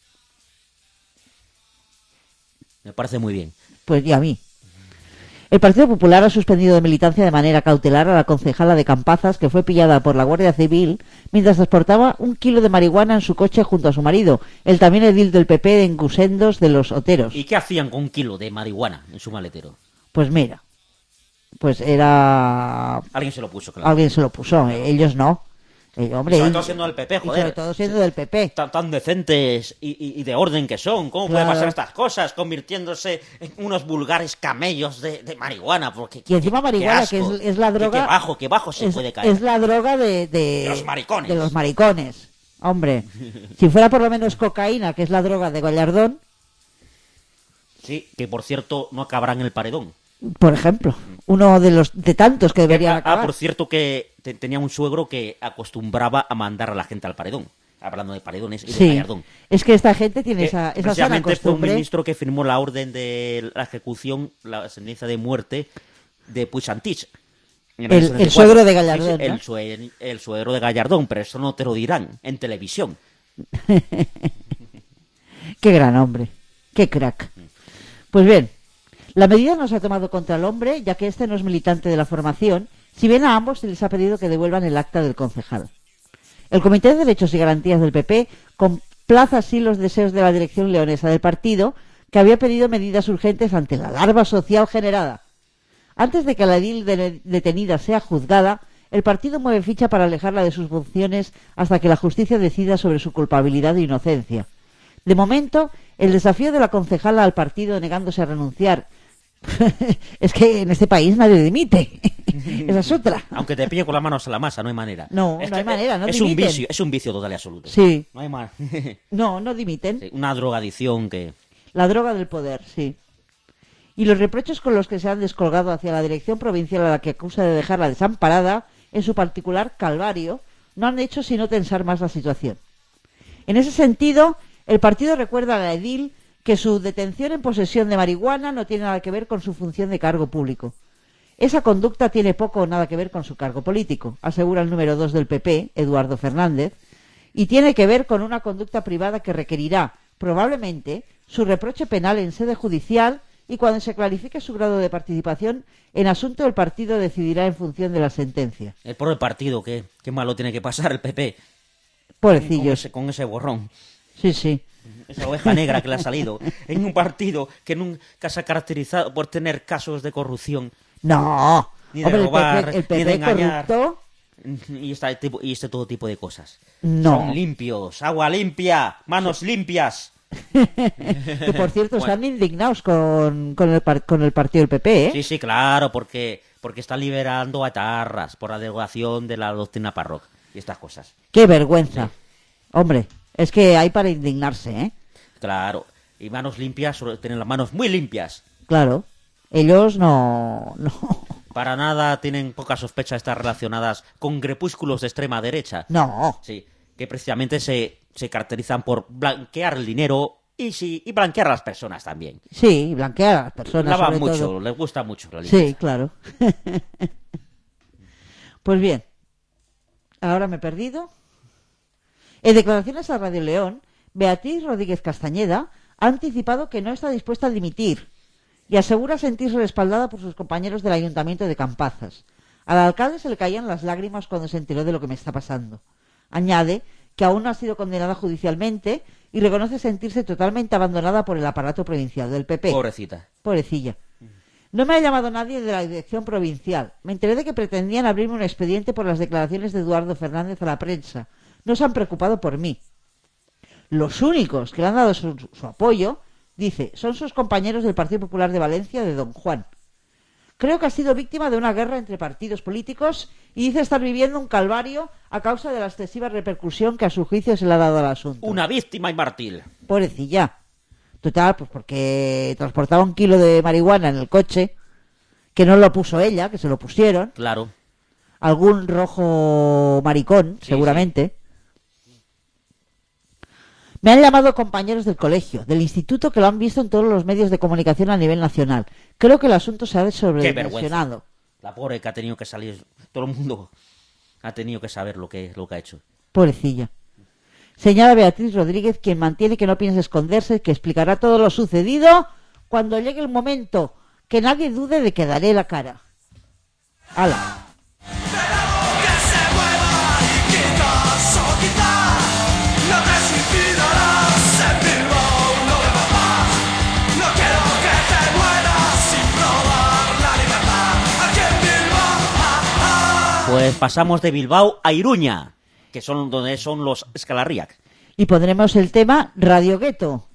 Me parece muy bien. Pues y a mí. El Partido Popular ha suspendido de militancia de manera cautelar a la concejala de Campazas, que fue pillada por la Guardia Civil mientras transportaba 1 kilo de marihuana en su coche junto a su marido, el también edil del PP de Engusendos de los Oteros. ¿Y qué hacían con 1 kilo de marihuana en su maletero? Pues mira, pues era... Alguien se lo puso, claro. Alguien se lo puso, ellos no. Hombre, Sobre todo siendo del PP, joder. Sobre todo siendo del PP. Tan decentes y de orden que son. ¿Cómo pueden pasar estas cosas? Convirtiéndose en unos vulgares camellos de marihuana. Porque, y encima marihuana, que es la droga... Qué bajo se puede caer. Es la droga de los maricones. De los maricones. Hombre, si fuera por lo menos cocaína, que es la droga de Gallardón... Sí, que por cierto no acabará en el paredón. Por ejemplo, uno de tantos que deberían acabar. Por cierto que tenía un suegro que acostumbraba a mandar a la gente al paredón, hablando de paredones y de Gallardón. Es que esta gente tiene esa sana costumbre. Fue un ministro que firmó la orden de la ejecución, la sentencia de muerte de Puigdemont. El suegro de Gallardón, sí, ¿no? el suegro de Gallardón, pero eso no te lo dirán en televisión. Qué gran hombre, qué crack. Pues bien, la medida no se ha tomado contra el hombre, ya que este no es militante de la formación, si bien a ambos se les ha pedido que devuelvan el acta del concejal. El Comité de Derechos y Garantías del PP complace así los deseos de la dirección leonesa del partido, que había pedido medidas urgentes ante la alarma social generada. Antes de que la edil detenida sea juzgada, el partido mueve ficha para alejarla de sus funciones hasta que la justicia decida sobre su culpabilidad e inocencia. De momento, el desafío de la concejala al partido negándose a renunciar. Es que en este país nadie dimite. Esa es otra. Aunque te pille con las manos a la masa, no hay manera. No hay manera, no es dimiten. Es un vicio total y absoluto. Sí. No hay más. No dimiten. Sí, una drogadicción que... La droga del poder, sí. Y los reproches con los que se han descolgado hacia la dirección provincial a la que acusa de dejarla desamparada, en su particular calvario, no han hecho sino tensar más la situación. En ese sentido, el partido recuerda a la edil que su detención en posesión de marihuana no tiene nada que ver con su función de cargo público. Esa conducta tiene poco o nada que ver con su cargo político, asegura el número 2 del PP, Eduardo Fernández, y tiene que ver con una conducta privada que requerirá, probablemente, su reproche penal en sede judicial y cuando se clarifique su grado de participación en asunto el partido decidirá en función de la sentencia. El pobre partido, qué malo tiene que pasar el PP. Pobrecillos. Con ese borrón. Sí. Esa oveja negra que le ha salido en un partido que nunca se ha caracterizado por tener casos de corrupción. No. Ni de robar, el PP ni de engañar. Corrupto. Y este todo tipo de cosas. No. Son limpios, agua limpia, manos limpias. Que por cierto están indignados con el partido del PP, ¿eh? Sí, claro, porque están liberando a etarras por la derogación de la doctrina Parroc y estas cosas. ¡Qué vergüenza! Sí. Hombre, es que hay para indignarse, ¿eh? Claro, y manos limpias, tienen las manos muy limpias. Claro, ellos no. Para nada tienen poca sospecha estar relacionadas con crepúsculos de extrema derecha. No. Sí, que precisamente se caracterizan por blanquear el dinero y blanquear a las personas también. Sí, blanquear a las personas. Lavan mucho, todo. Les gusta mucho la limpieza. Sí, claro. Pues bien, ahora me he perdido. En declaraciones a Radio León, Beatriz Rodríguez Castañeda ha anticipado que no está dispuesta a dimitir y asegura sentirse respaldada por sus compañeros del Ayuntamiento de Campazas. Al alcalde se le caían las lágrimas cuando se enteró de lo que me está pasando. Añade que aún no ha sido condenada judicialmente y reconoce sentirse totalmente abandonada por el aparato provincial del PP. Pobrecilla. No me ha llamado nadie de la dirección provincial. Me enteré de que pretendían abrirme un expediente por las declaraciones de Eduardo Fernández a la prensa. No se han preocupado por mí. Los únicos que le han dado su apoyo, dice, son sus compañeros del Partido Popular de Valencia de Don Juan. Creo que ha sido víctima de una guerra entre partidos políticos y dice estar viviendo un calvario a causa de la excesiva repercusión que a su juicio se le ha dado al asunto. Una víctima y mártir. Pobrecilla. Total, pues porque transportaba 1 kilo de marihuana en el coche, que no lo puso ella, que se lo pusieron. Claro. Algún rojo maricón, Sí, seguramente. Me han llamado compañeros del colegio, del instituto, que lo han visto en todos los medios de comunicación a nivel nacional. Creo que el asunto se ha Qué sobredimensionado. vergüenza. La pobre que ha tenido que salir. Todo el mundo ha tenido que saber lo que ha hecho. Pobrecilla. Señala Beatriz Rodríguez, quien mantiene que no piensa esconderse, que explicará todo lo sucedido cuando llegue el momento. Que nadie dude de que daré la cara. ¡Hala! Pues pasamos de Bilbao a Iruña, que son donde son los Escalarriac. Y pondremos el tema Radio Gueto.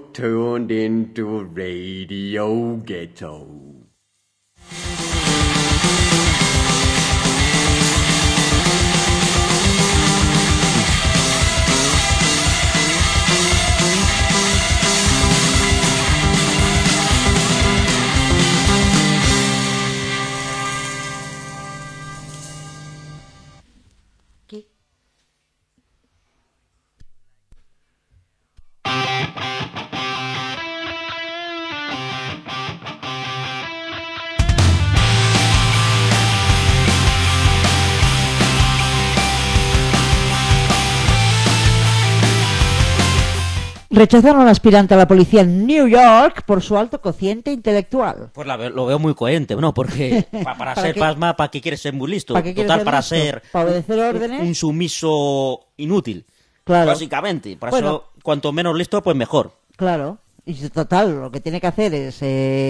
tuned into Radio Ghetto. Rechazaron al aspirante a la policía en New York por su alto cociente intelectual. Pues lo veo muy coherente, ¿no? Porque para ser pasma, ¿para qué quieres ser muy listo? Total, para ser para obedecer órdenes, un sumiso inútil. Claro. Básicamente. Por eso, cuanto menos listo, pues mejor. Claro. Y total, lo que tiene que hacer es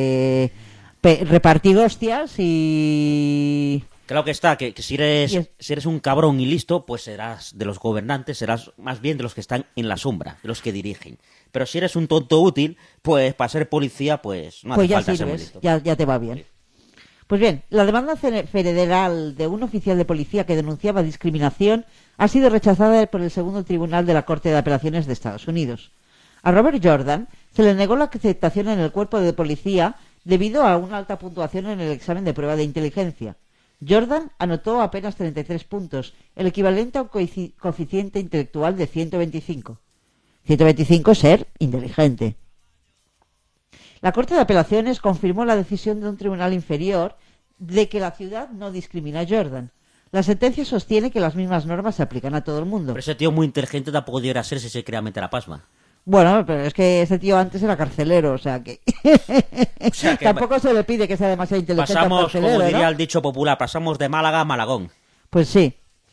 repartir hostias y... Claro que está, que si eres un cabrón y listo, pues serás de los gobernantes, serás más bien de los que están en la sombra, de los que dirigen. Pero si eres un tonto útil, pues para ser policía, pues no hace falta ser muy listo. Ya te va bien. Sí. Pues bien, la demanda federal de un oficial de policía que denunciaba discriminación ha sido rechazada por el segundo tribunal de la Corte de Apelaciones de Estados Unidos. A Robert Jordan se le negó la aceptación en el cuerpo de policía debido a una alta puntuación en el examen de prueba de inteligencia. Jordan anotó apenas 33 puntos, el equivalente a un coeficiente intelectual de 125. 125 es ser inteligente. La Corte de Apelaciones confirmó la decisión de un tribunal inferior de que la ciudad no discrimina a Jordan. La sentencia sostiene que las mismas normas se aplican a todo el mundo. Pero ese tío muy inteligente tampoco debería ser si se crea meter a pasma. Bueno, pero es que ese tío antes era carcelero, o sea que tampoco se le pide que sea demasiado inteligente. Pasamos, como diría el dicho popular, pasamos de Málaga a Malagón. Pues sí.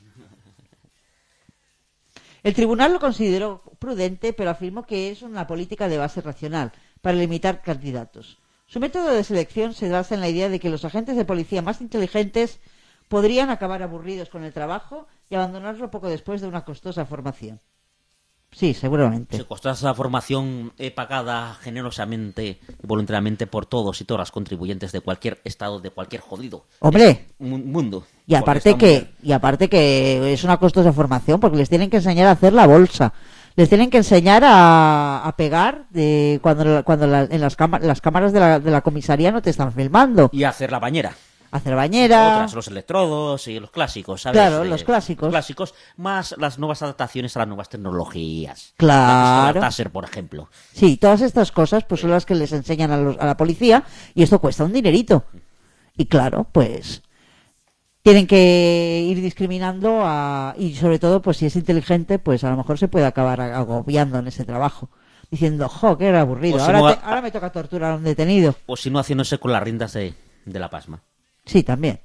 El tribunal lo consideró prudente, pero afirmó que es una política de base racional para limitar candidatos. Su método de selección se basa en la idea de que los agentes de policía más inteligentes podrían acabar aburridos con el trabajo y abandonarlo poco después de una costosa formación. Sí, seguramente. Se costó esa formación pagada generosamente y voluntariamente por todos y todas las contribuyentes de cualquier estado, de cualquier jodido mundo. Y aparte que es una costosa formación porque les tienen que enseñar a hacer la bolsa, les tienen que enseñar a pegar en las cámaras de la comisaría no te están filmando. Y a hacer la bañera. Hacer bañera. Otras, los electrodos y los clásicos, ¿sabes? Claro, los clásicos. Clásicos, más las nuevas adaptaciones a las nuevas tecnologías. Claro. La Taser, por ejemplo. Sí, todas estas cosas pues son las que les enseñan a la policía y esto cuesta un dinerito. Y claro, pues tienen que ir discriminando y sobre todo, pues si es inteligente, pues a lo mejor se puede acabar agobiando en ese trabajo. Diciendo, qué era aburrido, si ahora me toca torturar a un detenido. O si no, haciéndose con las riendas de la pasma. Sí, también.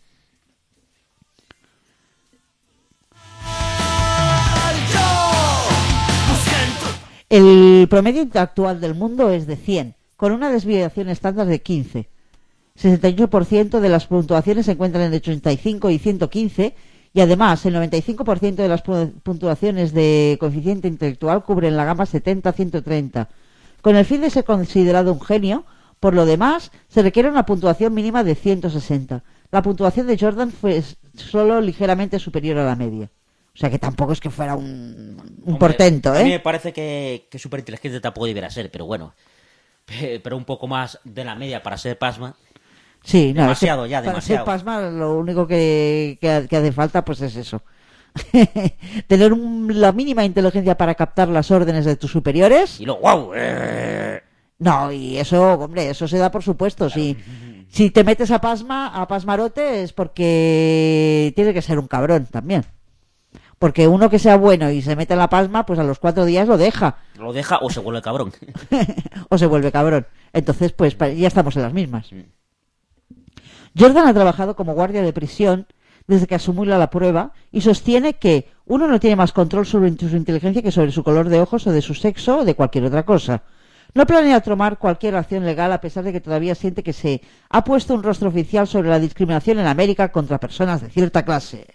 El promedio actual del mundo es de 100, con una desviación estándar de 15. 68% de las puntuaciones se encuentran entre 85 y 115, y además el 95% de las puntuaciones de coeficiente intelectual cubren la gama 70-130. Con el fin de ser considerado un genio, por lo demás, se requiere una puntuación mínima de 160. La puntuación de Jordan fue solo ligeramente superior a la media. O sea que tampoco es que fuera un portento, ¿eh? A mí me parece que súper inteligente tampoco debería ser, pero bueno. Pero un poco más de la media para ser pasma. Sí, no, demasiado. Para ser pasma lo único que hace falta pues es eso. Tener la mínima inteligencia para captar las órdenes de tus superiores. Y luego, ¡guau! No, y eso, hombre, eso se da por supuesto. Claro. Si te metes a pasmarote es porque tiene que ser un cabrón también. Porque uno que sea bueno y se mete en la pasma, pues a los 4 días lo deja. Lo deja o se vuelve cabrón. O se vuelve cabrón. Entonces, pues ya estamos en las mismas. Jordan ha trabajado como guardia de prisión desde que asumió la prueba y sostiene que uno no tiene más control sobre su inteligencia que sobre su color de ojos o de su sexo o de cualquier otra cosa. No planea tomar cualquier acción legal a pesar de que todavía siente que se ha puesto un rostro oficial sobre la discriminación en América contra personas de cierta clase.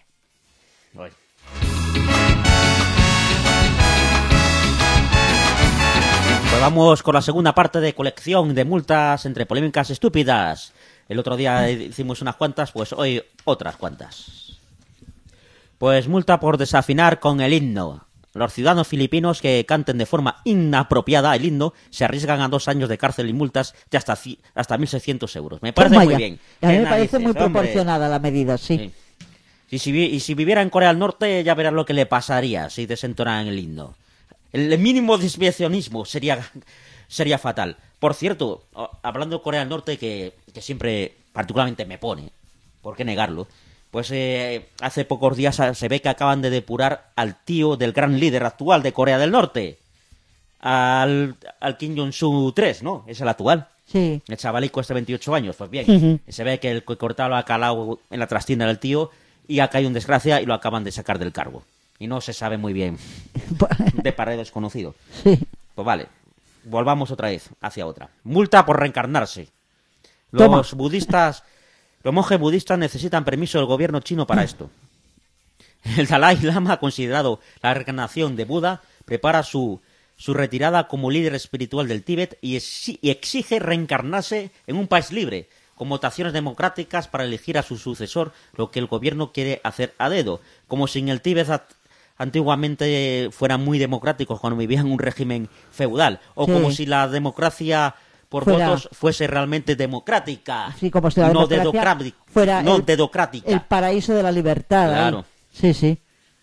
Pues vamos con la segunda parte de colección de multas entre polémicas estúpidas. El otro día hicimos unas cuantas, pues hoy otras cuantas. Pues multa por desafinar con el himno. Los ciudadanos filipinos que canten de forma inapropiada el himno se arriesgan a 2 años de cárcel y multas de hasta 1.600 euros. Me parece muy bien. A mí me parece muy proporcionada la medida, sí. Y si viviera en Corea del Norte, ya verás lo que le pasaría si desentonaran el himno. El mínimo desviacionismo sería fatal. Por cierto, hablando de Corea del Norte, que siempre particularmente me pone, ¿por qué negarlo? Pues hace pocos días se ve que acaban de depurar al tío del gran líder actual de Corea del Norte. Al Kim Jong-un 3, ¿no? Es el actual. Sí. El chavalico este 28 años. Pues bien, se ve que el que cortaba lo ha calado en la trastienda del tío y ha caído en desgracia y lo acaban de sacar del cargo. Y no se sabe muy bien. De pared desconocido. Sí. Pues vale. Volvamos otra vez hacia otra. Multa por reencarnarse. Los monjes budistas necesitan permiso del gobierno chino para esto. El Dalai Lama, considerado la reencarnación de Buda, prepara su retirada como líder espiritual del Tíbet y exige reencarnarse en un país libre, con votaciones democráticas para elegir a su sucesor, lo que el gobierno quiere hacer a dedo. Como si en el Tíbet antiguamente fueran muy democráticos cuando vivían en un régimen feudal, o como si la democracia por votos fuese realmente democrática. Sí, como si la democracia fuera dedocrática. El paraíso de la libertad. Claro. Sí, sí.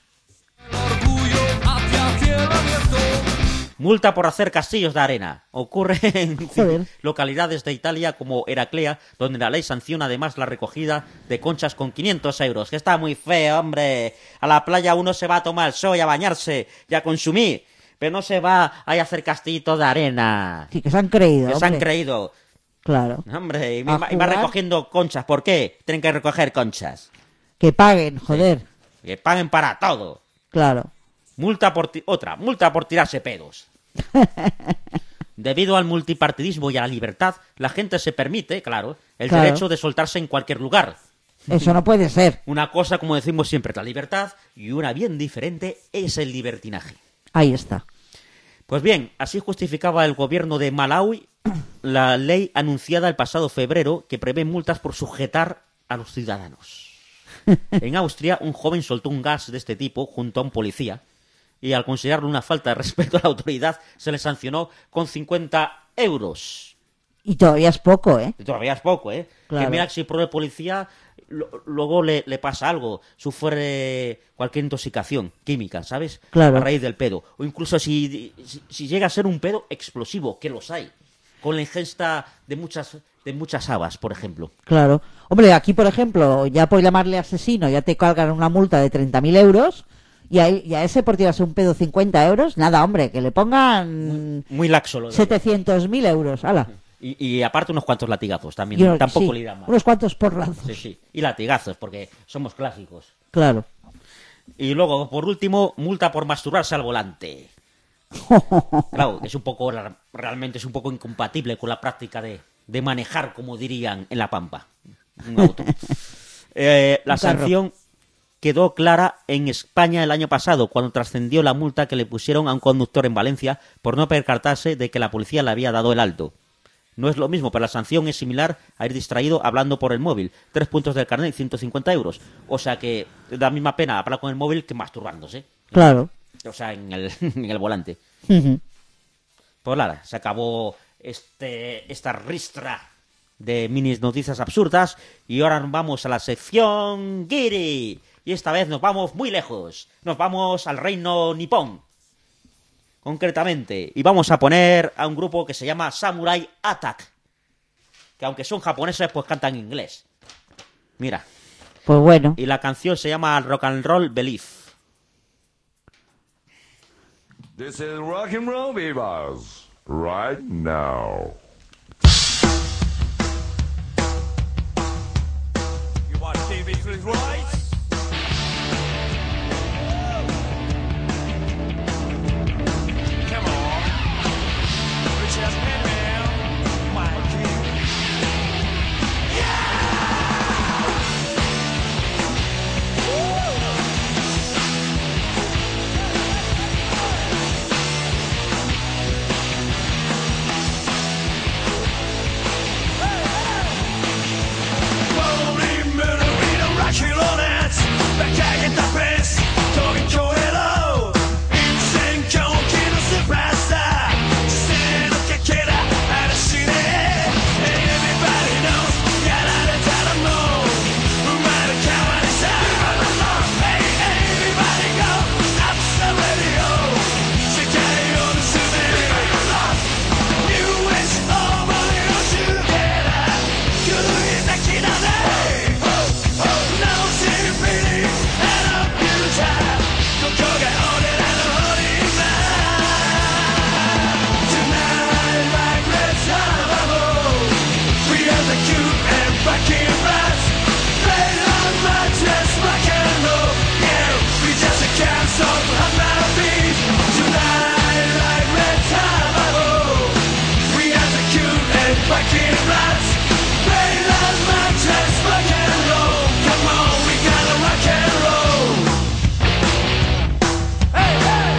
Multa por hacer castillos de arena. Ocurre en localidades de Italia como Heraclea, donde la ley sanciona además la recogida de conchas con 500 euros. Que está muy feo, hombre. A la playa uno se va a tomar el sol y a bañarse y a consumir. Pero no se va a hacer castillitos de arena. Sí, que se han creído. Se han creído. Claro. Hombre, y va recogiendo conchas. ¿Por qué? Tienen que recoger conchas. Que paguen, joder. Sí. Que paguen para todo. Claro. Multa por tirarse pedos. Debido al multipartidismo y a la libertad, la gente se permite, claro, el derecho de soltarse en cualquier lugar. Eso no puede ser. Una cosa, como decimos siempre, es la libertad, y una bien diferente es el libertinaje. Ahí está. Pues bien, así justificaba el gobierno de Malaui la ley anunciada el pasado febrero que prevé multas por sujetar a los ciudadanos. En Austria, un joven soltó un gas de este tipo junto a un policía y al considerarlo una falta de respeto a la autoridad se le sancionó con 50 euros. Y todavía es poco, ¿eh? Claro. Que mira que si por el policía luego le pasa algo, sufre cualquier intoxicación química, ¿sabes? Claro. A raíz del pedo. O incluso si llega a ser un pedo explosivo, que los hay. Con la ingesta de muchas habas, por ejemplo. Claro. Hombre, aquí, por ejemplo, ya por llamarle asesino ya te cargan una multa de 30.000 euros y a ese por tirarse un pedo 50 euros. Nada, hombre, que le pongan... Muy laxo lo de 700.000 euros, ala. Y aparte unos cuantos latigazos también. Tampoco le irán mal. Unos cuantos porrazos. Sí. Y latigazos, porque somos clásicos. Claro. Y luego, por último, multa por masturbarse al volante. Claro, realmente es un poco incompatible con la práctica de manejar, como dirían en La Pampa, un auto. La sanción quedó clara en España el año pasado, cuando trascendió la multa que le pusieron a un conductor en Valencia por no percatarse de que la policía le había dado el alto. No es lo mismo, pero la sanción es similar a ir distraído hablando por el móvil. 3 puntos del carnet y 150 euros. O sea que da la misma pena hablar con el móvil que masturbándose. Claro. O sea, en el volante. Uh-huh. Pues nada, se acabó esta ristra de minis noticias absurdas y ahora nos vamos a la sección Giri. Y esta vez nos vamos muy lejos. Nos vamos al reino nipón. Concretamente. Y vamos a poner a un grupo que se llama Samurai Attack. Que aunque son japoneses, pues cantan en inglés. Mira. Pues bueno. Y la canción se llama Rock and Roll Belief. This is Rock and Roll Vivas. Right now. You want TV with rights? Come on. Rich ass man, my king. fucking rats. Play like matches, rock and roll. Come on, we gotta rock and roll. Hey, hey.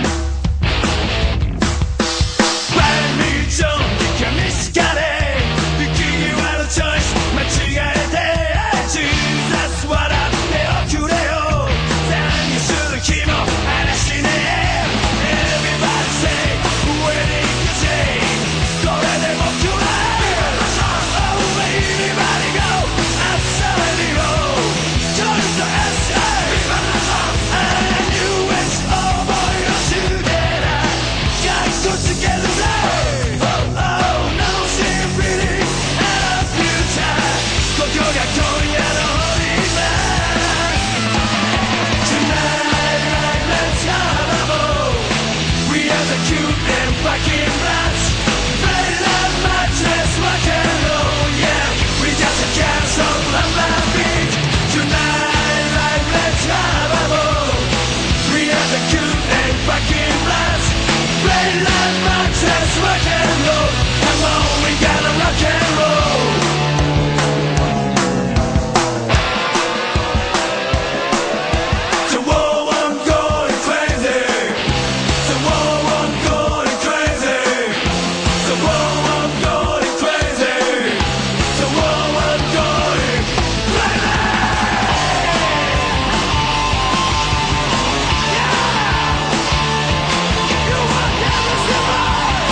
Brand new song, you miscarry. You give you out of choice, machigare. Jesus, what up, they are kureo. Then you should have came up and I seen it. Everybody say, wedding to say. Go ahead and walk your way. Oh, everybody go outside the road. Join the SA. And you wish, oh boy, you're together. Guys, go together, say. Oh, oh, no, see pretty and a future. Go, go, go, go, yeah, the holy man. Tonight, like, let's have a ball. We are the cute and fucking rats. Play like matches, rock and roll, yeah. We just a castle on my feet. Tonight, like, let's have a ball. We are the cute and fucking rats. Play like matches, rock and roll. Come on, we gotta rock and roll. So whoa, I'm going crazy. So whoa, I'm going crazy. So whoa, I'm going crazy. So whoa, I'm going crazy. You want never survive.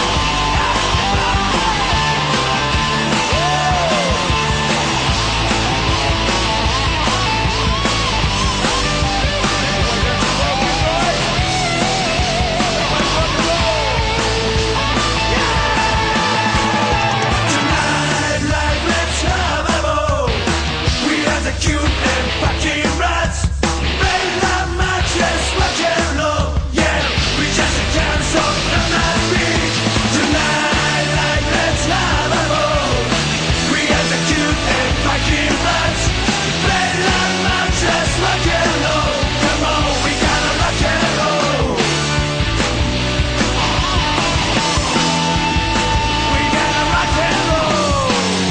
Tonight, like, let's have a ball. We are the cute and fucking rats. Play like matches, rock and roll. Yeah, we just can't stop on our feet. Tonight, like, let's have a ball. We are the cute and fucking rats. Play like matches, rock and roll. Come on, we gotta rock and roll. We gotta rock and roll.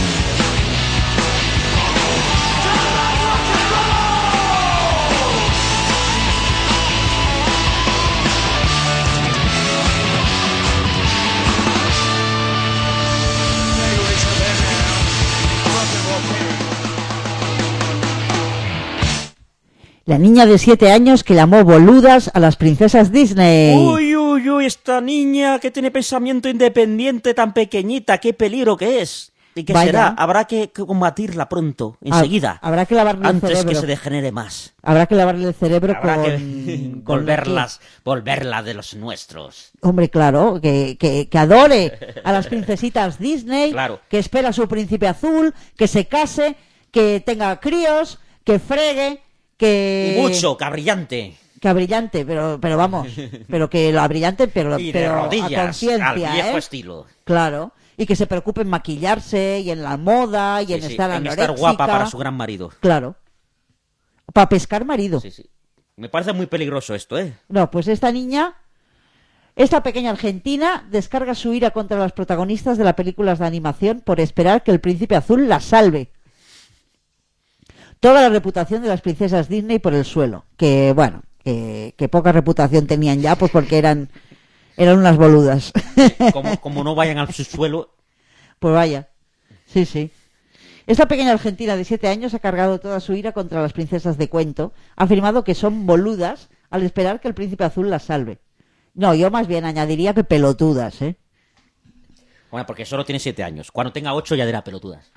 La niña de 7 años que llamó boludas a las princesas Disney. Uy, uy, uy, esta niña que tiene pensamiento independiente tan pequeñita, qué peligro que es. ¿Y qué Vaya. será? Habrá que combatirla pronto, enseguida. Habrá que lavarle el antes cerebro. que se degenere más. Habrá que lavarle el cerebro Habrá con... que volverla de los nuestros. Hombre, claro, que adore a las princesitas Disney, Claro. que espera a su príncipe azul, que se case, que tenga críos, que fregue, que... Mucho, cabrillante. Que brillante, pero vamos, pero que lo brillante, pero, Y de pero a rodillas, conciencia, al viejo ¿eh? estilo. Claro, y que se preocupe en maquillarse y en la moda y Sí, en sí, estar en anoréxica. estar guapa para su gran marido. Claro. Para pescar marido. Sí, sí. Me parece muy peligroso esto, ¿eh? No, pues esta niña, esta pequeña argentina, descarga su ira contra las protagonistas de las películas de animación por esperar que el príncipe azul la salve. Toda la reputación de las princesas Disney por el suelo. Que, bueno, que poca reputación tenían ya, pues porque eran unas boludas. Como no vayan al subsuelo. Pues vaya. Sí, sí. Esta pequeña argentina de 7 años ha cargado toda su ira contra las princesas de cuento, ha afirmado que son boludas al esperar que el príncipe azul las salve. No, yo más bien añadiría que pelotudas, ¿eh? Bueno, porque solo tiene 7 años. Cuando tenga 8 ya dirá pelotudas.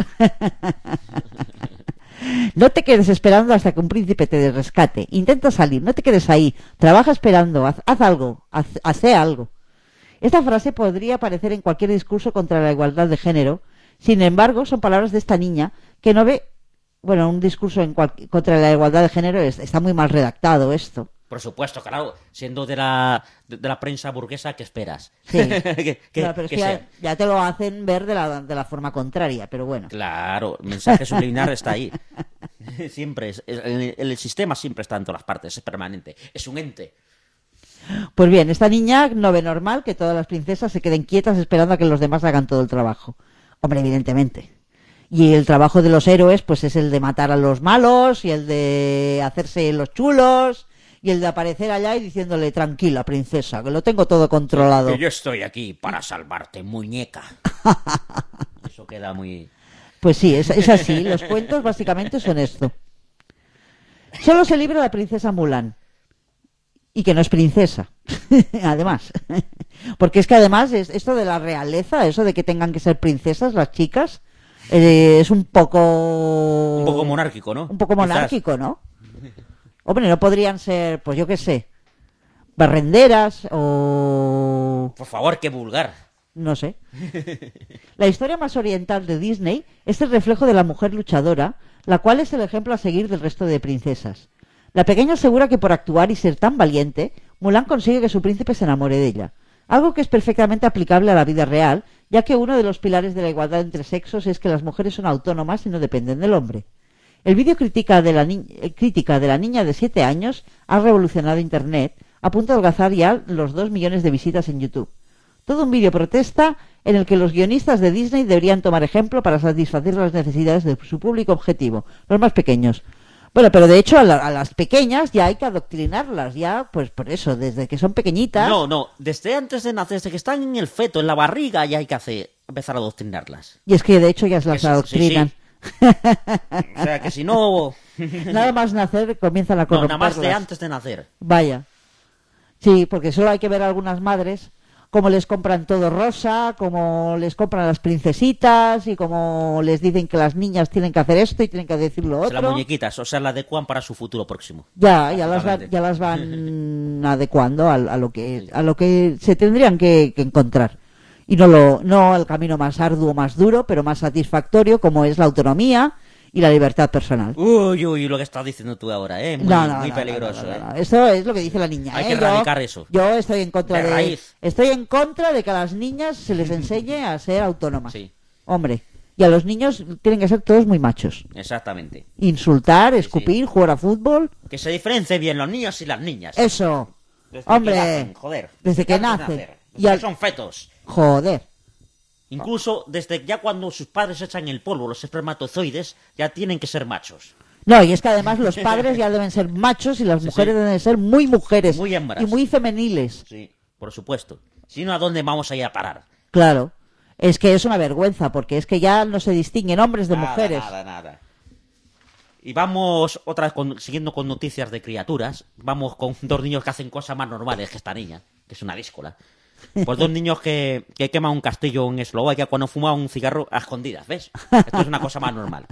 No te quedes esperando hasta que un príncipe te rescate. Intenta salir, no te quedes ahí. Trabaja esperando, haz algo, hace algo. Esta frase podría aparecer en cualquier discurso contra la igualdad de género. Sin embargo, son palabras de esta niña que no ve... Bueno, un discurso contra la igualdad de género está muy mal redactado esto. Por supuesto, claro, siendo de la prensa burguesa, ¿qué esperas? Sí. Claro, pero es que sea. ya te lo hacen ver de la forma contraria, pero bueno. Claro, el mensaje subliminal está ahí. Siempre, el sistema siempre está en todas las partes, es permanente, es un ente. Pues bien, esta niña no ve normal que todas las princesas se queden quietas esperando a que los demás hagan todo el trabajo. Hombre, evidentemente. Y el trabajo de los héroes, pues es el de matar a los malos, y el de hacerse los chulos, y el de aparecer allá y diciéndole, tranquila, princesa, que lo tengo todo controlado. Que yo estoy aquí para salvarte, muñeca. Eso queda muy... Pues sí, es así. Los cuentos básicamente son esto. Solo se libra la princesa Mulan. Y que no es princesa. Además. Porque es que además esto de la realeza, eso de que tengan que ser princesas las chicas, es un poco... Un poco monárquico, ¿no? Un poco monárquico, ¿no? Hombre, no podrían ser, pues yo qué sé, barrenderas o... Por favor, qué vulgar. No sé. La historia más oriental de Disney es el reflejo de la mujer luchadora, la cual es el ejemplo a seguir del resto de princesas. La pequeña asegura que por actuar y ser tan valiente, Mulan consigue que su príncipe se enamore de ella. Algo que es perfectamente aplicable a la vida real, ya que uno de los pilares de la igualdad entre sexos es que las mujeres son autónomas y no dependen del hombre. El vídeo crítica de la niña de 7 años ha revolucionado Internet, a punto de alcanzar ya los 2 millones de visitas en YouTube. Todo un vídeo protesta en el que los guionistas de Disney deberían tomar ejemplo para satisfacer las necesidades de su público objetivo, los más pequeños. Bueno, pero de hecho a las pequeñas ya hay que adoctrinarlas, ya, pues por eso, desde que son pequeñitas... No, desde antes de nacer, desde que están en el feto, en la barriga, ya hay que empezar a adoctrinarlas. Y es que de hecho ya se las adoctrinan. Sí. O sea, que si no... Nada más nacer comienzan a corromperlas. No, nada más de antes de nacer. Vaya. Sí, porque solo hay que ver a algunas madres cómo les compran todo rosa, cómo les compran las princesitas y cómo les dicen que las niñas tienen que hacer esto y tienen que decir lo otro. Las muñequitas, o sea, la adecuan para su futuro próximo. Ya las van adecuando a lo que se tendrían que encontrar. Y no al camino más arduo, más duro, pero más satisfactorio, como es la autonomía y la libertad personal. Uy, lo que estás diciendo tú ahora, muy peligroso. No. Eso es lo que dice la niña. Hay que erradicar eso. Yo estoy en contra de raíz. Estoy en contra de que a las niñas se les enseñe a ser autónomas. Sí. Hombre, y a los niños tienen que ser todos muy machos. Exactamente. Insultar, escupir, jugar a fútbol. Que se diferencien bien los niños y las niñas. Eso. Desde hombre, que nacen, joder. Desde que nacen. Que son fetos. Joder. Incluso desde ya cuando sus padres echan el polvo, los espermatozoides, ya tienen que ser machos. No, y es que además los padres ya deben ser machos y las mujeres deben ser muy mujeres. Muy hembras. Y muy femeniles. Sí, por supuesto. Si no, ¿a dónde vamos a ir a parar? Claro. Es que es una vergüenza, porque es que ya no se distinguen hombres de mujeres. Nada. Y vamos, otra vez, siguiendo con noticias de criaturas, vamos con 2 niños que hacen cosas más normales que esta niña, que es una díscola. Pues 2 niños que queman un castillo en Eslovaquia cuando fumaban un cigarro a escondidas, ¿ves? Esto es una cosa más normal.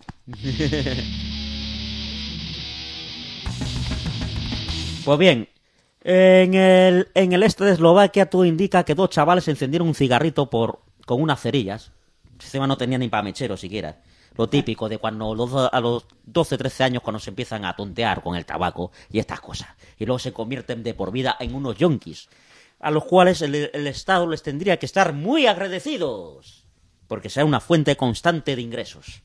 Pues bien, en el este de Eslovaquia todo indica que 2 chavales encendieron un cigarrito con unas cerillas. Encima no tenían ni para mechero siquiera. Lo típico de cuando a los 12, 13 años cuando se empiezan a tontear con el tabaco y estas cosas. Y luego se convierten de por vida en unos yonkis, a los cuales el Estado les tendría que estar muy agradecidos, porque sea una fuente constante de ingresos.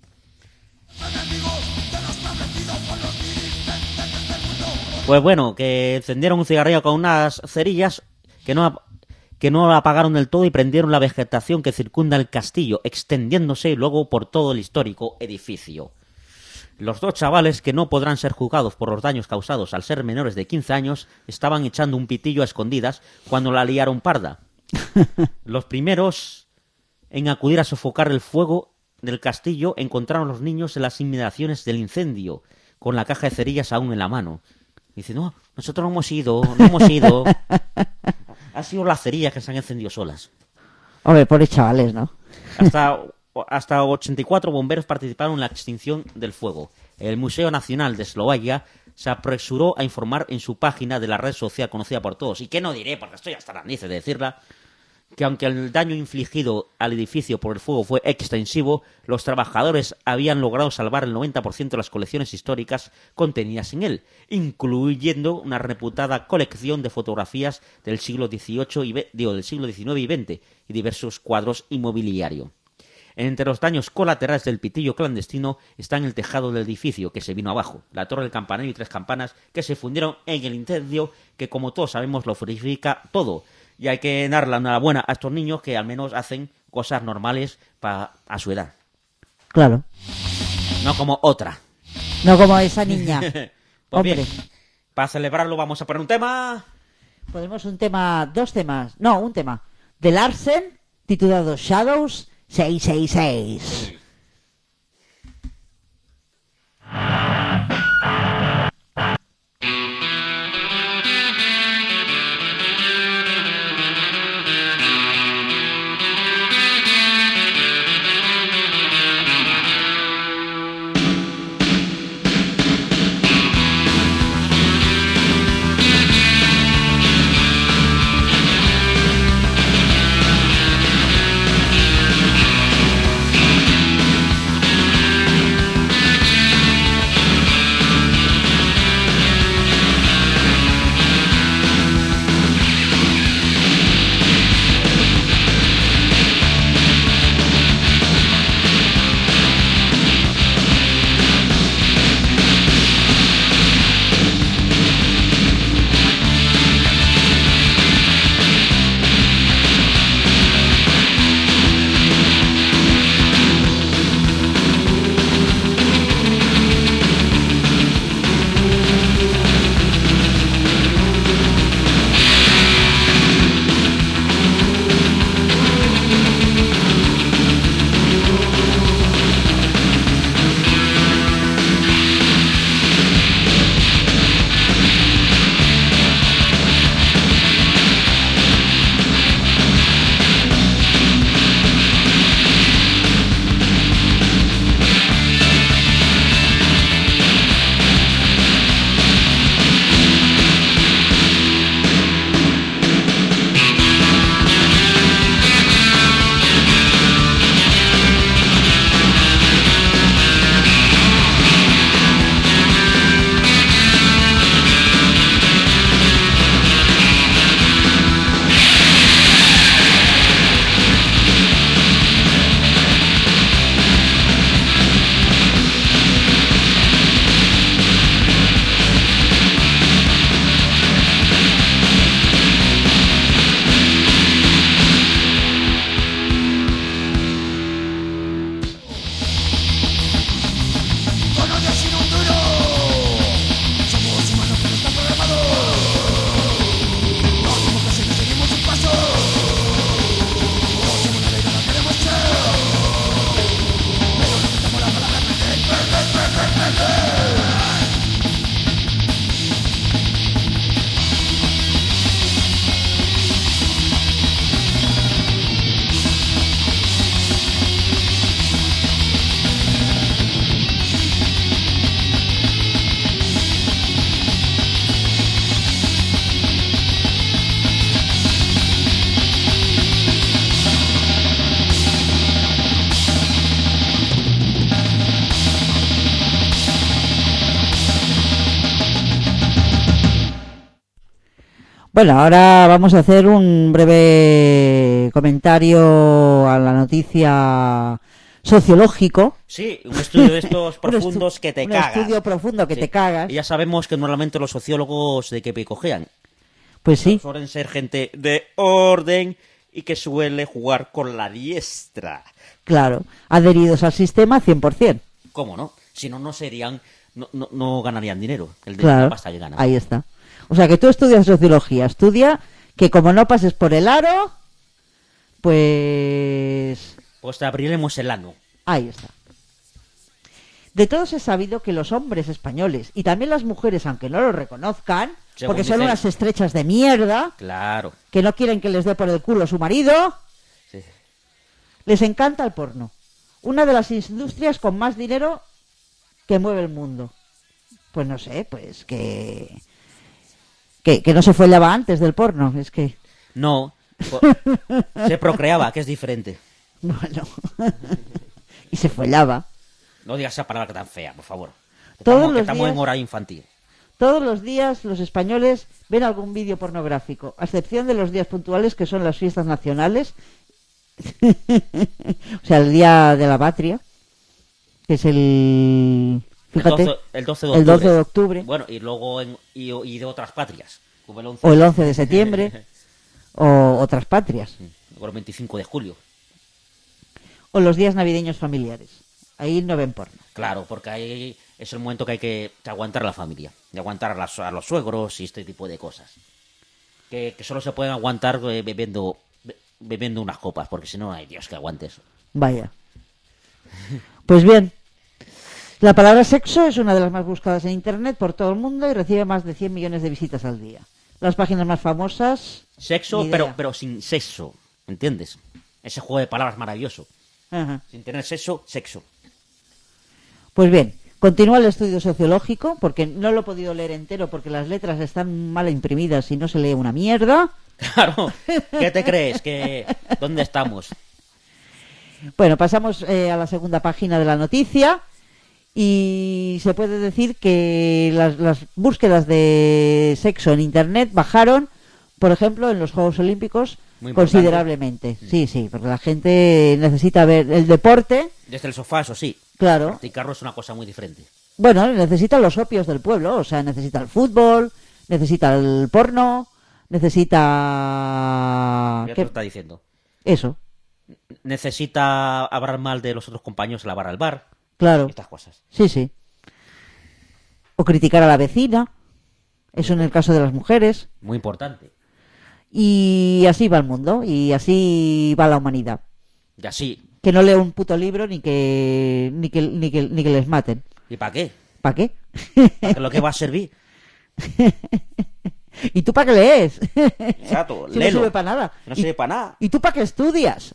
Pues bueno, que encendieron un cigarrillo con unas cerillas que no apagaron del todo y prendieron la vegetación que circunda el castillo, extendiéndose luego por todo el histórico edificio. Los 2 chavales, que no podrán ser juzgados por los daños causados al ser menores de 15 años, estaban echando un pitillo a escondidas cuando la liaron parda. Los primeros en acudir a sofocar el fuego del castillo encontraron a los niños en las inmediaciones del incendio, con la caja de cerillas aún en la mano. Y dicen, no, nosotros no hemos ido. Ha sido las cerillas que se han encendido solas. Hombre, pobres chavales, ¿no? Hasta 84 bomberos participaron en la extinción del fuego. El Museo Nacional de Eslovaquia se apresuró a informar en su página de la red social conocida por todos, y que no diré, porque estoy hasta la nariz de decirla, que aunque el daño infligido al edificio por el fuego fue extensivo, los trabajadores habían logrado salvar el 90% de las colecciones históricas contenidas en él, incluyendo una reputada colección de fotografías del siglo XVIII del siglo XIX y XX y diversos cuadros inmobiliarios. Entre los daños colaterales del pitillo clandestino están el tejado del edificio, que se vino abajo, la torre del campanario y 3 campanas que se fundieron en el incendio, que como todos sabemos lo purifica todo. Y hay que dar la enhorabuena a estos niños que al menos hacen cosas normales a su edad. Claro. No como otra. No como esa niña. Pues Hombre. bien, para celebrarlo vamos a poner un tema. Ponemos un tema, un tema. De Larsen, titulado Shadows 666. Bueno, ahora vamos a hacer un breve comentario a la noticia sociológico. Sí, un estudio de estos profundos que te cagas. Un estudio profundo que te cagas. Y ya sabemos que normalmente los sociólogos de que picojean. Pues sí. Suelen ser gente de orden y que suele jugar con la diestra. Claro, adheridos al sistema 100%. ¿Cómo no? Si no, no serían, no ganarían dinero. El de Claro, la pasta que ganan. ahí está. O sea, que tú estudias sociología, estudia que como no pases por el aro, pues... Pues te abriremos el ano. Ahí está. De todos es sabido que los hombres españoles, y también las mujeres, aunque no lo reconozcan, Según porque son dicen. unas estrechas de mierda, Claro. que no quieren que les dé por el culo su marido, Sí. les encanta el porno. Una de las industrias con más dinero que mueve el mundo. Pues no sé, pues que no se follaba antes del porno, es que... No, se procreaba, que es diferente. Bueno, y se follaba. No digas esa palabra tan fea, por favor. Todos los estamos días- en hora infantil. Todos los días los españoles ven algún vídeo pornográfico, a excepción de los días puntuales que son las fiestas nacionales. O sea, el día de la patria, que es el... Fíjate, El 12 de el octubre. 12 de octubre. Bueno, y luego y de otras patrias. Como el 11, O el 11 de septiembre, o otras patrias. o el 25 de julio. o los días navideños familiares. Ahí no ven porno. Claro, porque ahí es el momento que hay que aguantar a la familia, y aguantar a los suegros y este tipo de cosas. Que solo se pueden aguantar bebiendo unas copas, porque si no, hay Dios que aguante eso. Vaya. Pues bien, la palabra sexo es una de las más buscadas en Internet por todo el mundo y recibe más de 100 millones de visitas al día. Las páginas más famosas... Sexo, ni idea. pero sin sexo, ¿entiendes? Ese juego de palabras maravilloso. Ajá. Sin tener sexo, sexo. Pues bien, continúa el estudio sociológico, porque no lo he podido leer entero porque las letras están mal imprimidas y no se lee una mierda. Claro, ¿qué te crees? ¿Dónde estamos? Bueno, pasamos a la segunda página de la noticia y se puede decir que las búsquedas de sexo en Internet bajaron, por ejemplo, en los Juegos Olímpicos considerablemente. Sí, porque la gente necesita ver el deporte. Desde el sofá, eso sí. Claro. Practicarlo es una cosa muy diferente. Bueno, necesita los opios del pueblo, o sea, necesita el fútbol, necesita el porno, necesita... ¿Qué te está diciendo? Eso. Necesita hablar mal de los otros compañeros, lavar al bar. Claro. Estas cosas. Sí. O criticar a la vecina. Eso en el caso de las mujeres. Muy importante. Y así va el mundo, y así va la humanidad. Y así. Que no lee un puto libro ni que les maten. ¿Y para qué? ¿Para qué? ¿Para qué lo que va a servir? ¿Y tú para qué lees? Exacto, Si léelo. no sirve para nada. No sirve para nada. ¿Y tú para qué estudias?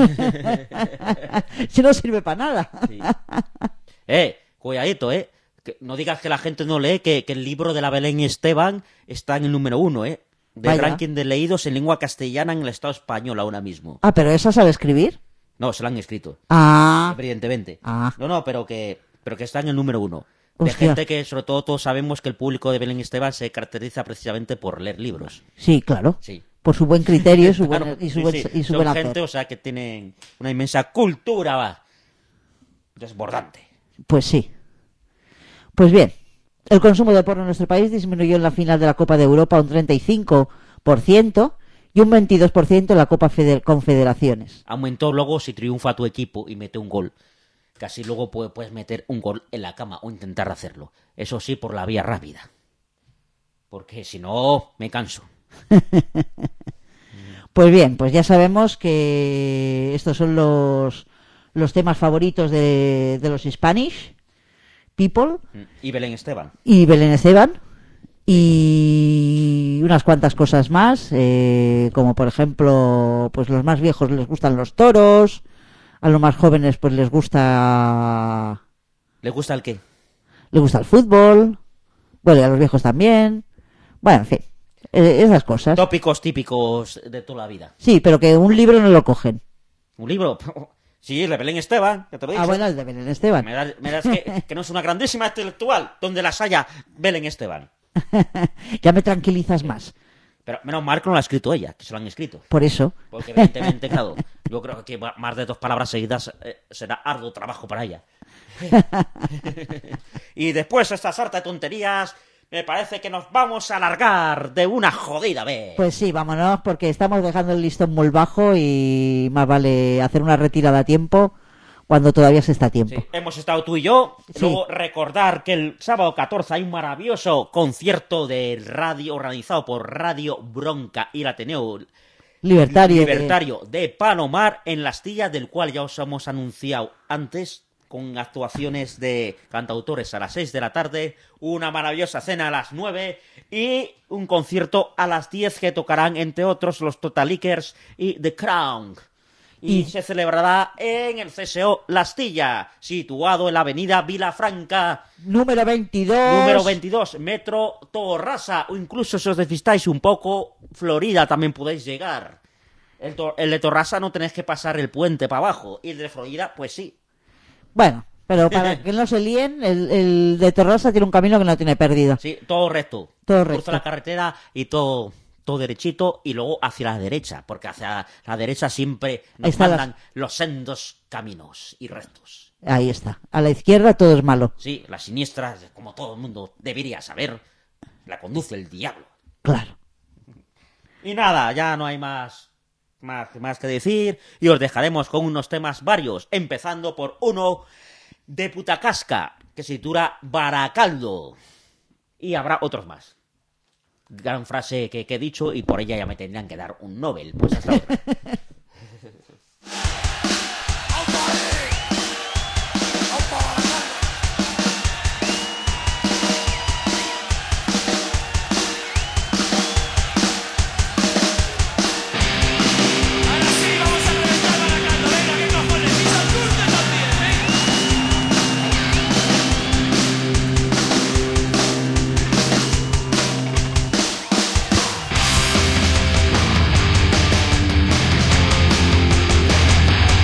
Si no sirve para nada. Sí. Cuidadito, que no digas que la gente no lee, que el libro de la Belén Esteban está en el número 1, del Vaya. ranking de leídos en lengua castellana en el Estado español ahora mismo. Ah, ¿pero esa sabe escribir? No, se lo han escrito. Ah. Evidentemente. Ah. No, pero que está en el número 1. De Hostia. gente que, sobre todo, todos sabemos que el público de Belén Esteban se caracteriza precisamente por leer libros. Sí, claro. Sí. Por su buen criterio y su Claro, buen, y su sí, buen, sí. y su Son buen hacer. gente, o sea, que tienen una inmensa cultura, desbordante. Pues sí. Pues bien, el consumo de porno en nuestro país disminuyó en la final de la Copa de Europa un 35% y un 22% en la Copa Confederaciones. Aumentó luego si triunfa tu equipo y mete un gol. Casi luego puedes meter un gol en la cama o intentar hacerlo. Eso sí, por la vía rápida. Porque si no, me canso. Pues bien, pues ya sabemos que estos son los temas favoritos de los Spanish people. Y Belén Esteban. Y Belén Esteban. Y unas cuantas cosas más, como por ejemplo, pues los más viejos les gustan los toros, a los más jóvenes pues les gusta... ¿Le gusta el qué? Les gusta el fútbol, bueno, y a los viejos también. Bueno, en fin, esas cosas. Tópicos típicos de toda la vida. Sí, pero que un libro no lo cogen. ¿Un libro? Sí, el de Belén Esteban, que te lo dije. Ah, bueno, el de Belén Esteban. Me das que no es una grandísima intelectual donde las haya Belén Esteban. Ya me tranquilizas más. Pero menos mal que no lo ha escrito ella, que se lo han escrito. Por eso. Porque evidentemente, claro, yo creo que más de 2 palabras seguidas será arduo trabajo para ella. Y después de esta sarta de tonterías, me parece que nos vamos a alargar de una jodida vez. Pues sí, vámonos, porque estamos dejando el listón muy bajo y más vale hacer una retirada a tiempo cuando todavía se está a tiempo. Sí, hemos estado tú y yo. Sí. Luego recordar que el sábado 14 hay un maravilloso concierto de radio organizado por Radio Bronca y el Ateneo Libertario. de Palomar en la Astilla, del cual ya os hemos anunciado antes, con actuaciones de cantautores a las 6 de la tarde, una maravillosa cena a las 9 y un concierto a las 10 que tocarán, entre otros, los Totalickers y The Crown. Y se celebrará en el CSO La Astilla, situado en la avenida Vilafranca. Número 22. Número 22, Metro Torrasa. O incluso si os despistáis un poco, Florida también podéis llegar. El de Torrasa no tenéis que pasar el puente para abajo. Y el de Florida, pues sí. Bueno, pero para que no se líen, el de Torrasa tiene un camino que no tiene pérdida. Sí, todo recto. Todo Cruza recto. la carretera y todo derechito, y luego hacia la derecha, porque hacia la derecha siempre nos Están mandan los sendos caminos y rectos. Ahí está. A la izquierda todo es malo. Sí, la siniestra, como todo el mundo debería saber, la conduce el diablo. Claro. Y nada, ya no hay más más que decir, y os dejaremos con unos temas varios, empezando por uno de Putacasca, que se titula Baracaldo, y habrá otros más. Gran frase que he dicho, y por ella ya me tendrían que dar un Nobel. Pues hasta otra. Baracaldo,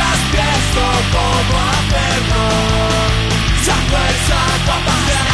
mientras pienso cómo hacerlo, saco esa capacidad.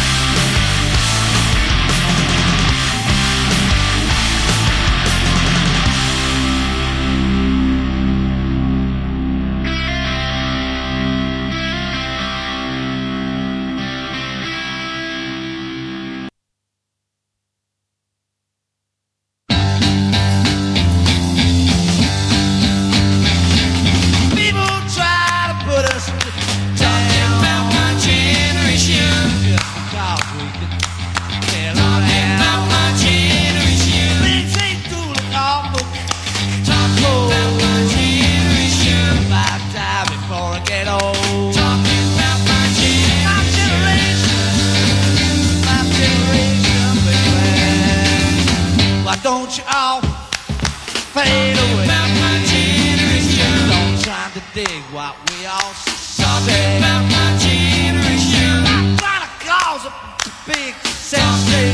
Don't you all fade away? Don't try to dig what we all say. I'm trying to cause a big sensation.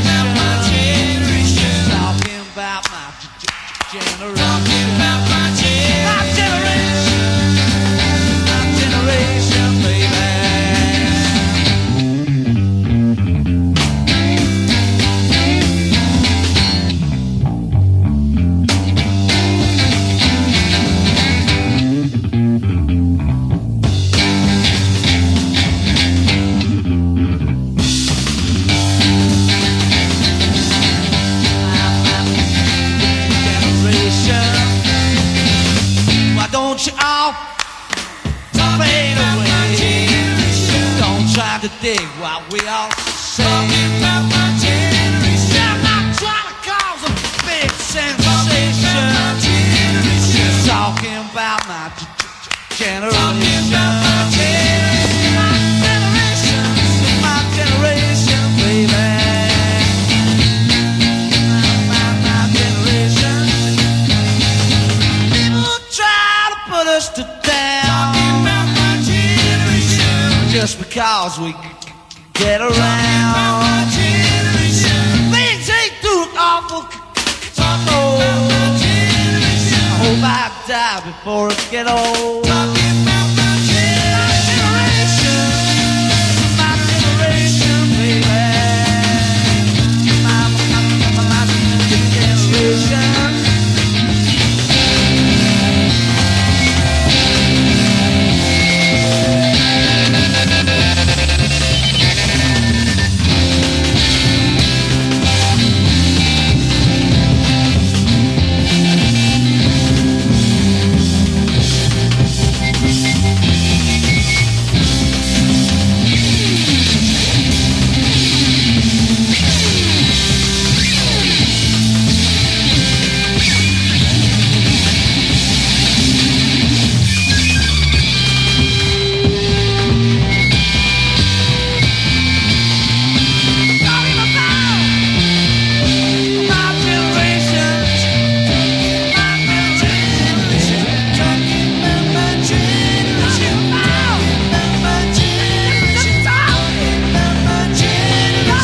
Talking about my generation. My generation, baby. Don't you all fade away? Don't try to dig what we all say. Talking about my generation. I'm not trying to cause a big sensation. Just talking about my generation. My generation, baby. My generation. People try put us to down just because we get around. Things ain't too awful. I hope I die before it get old.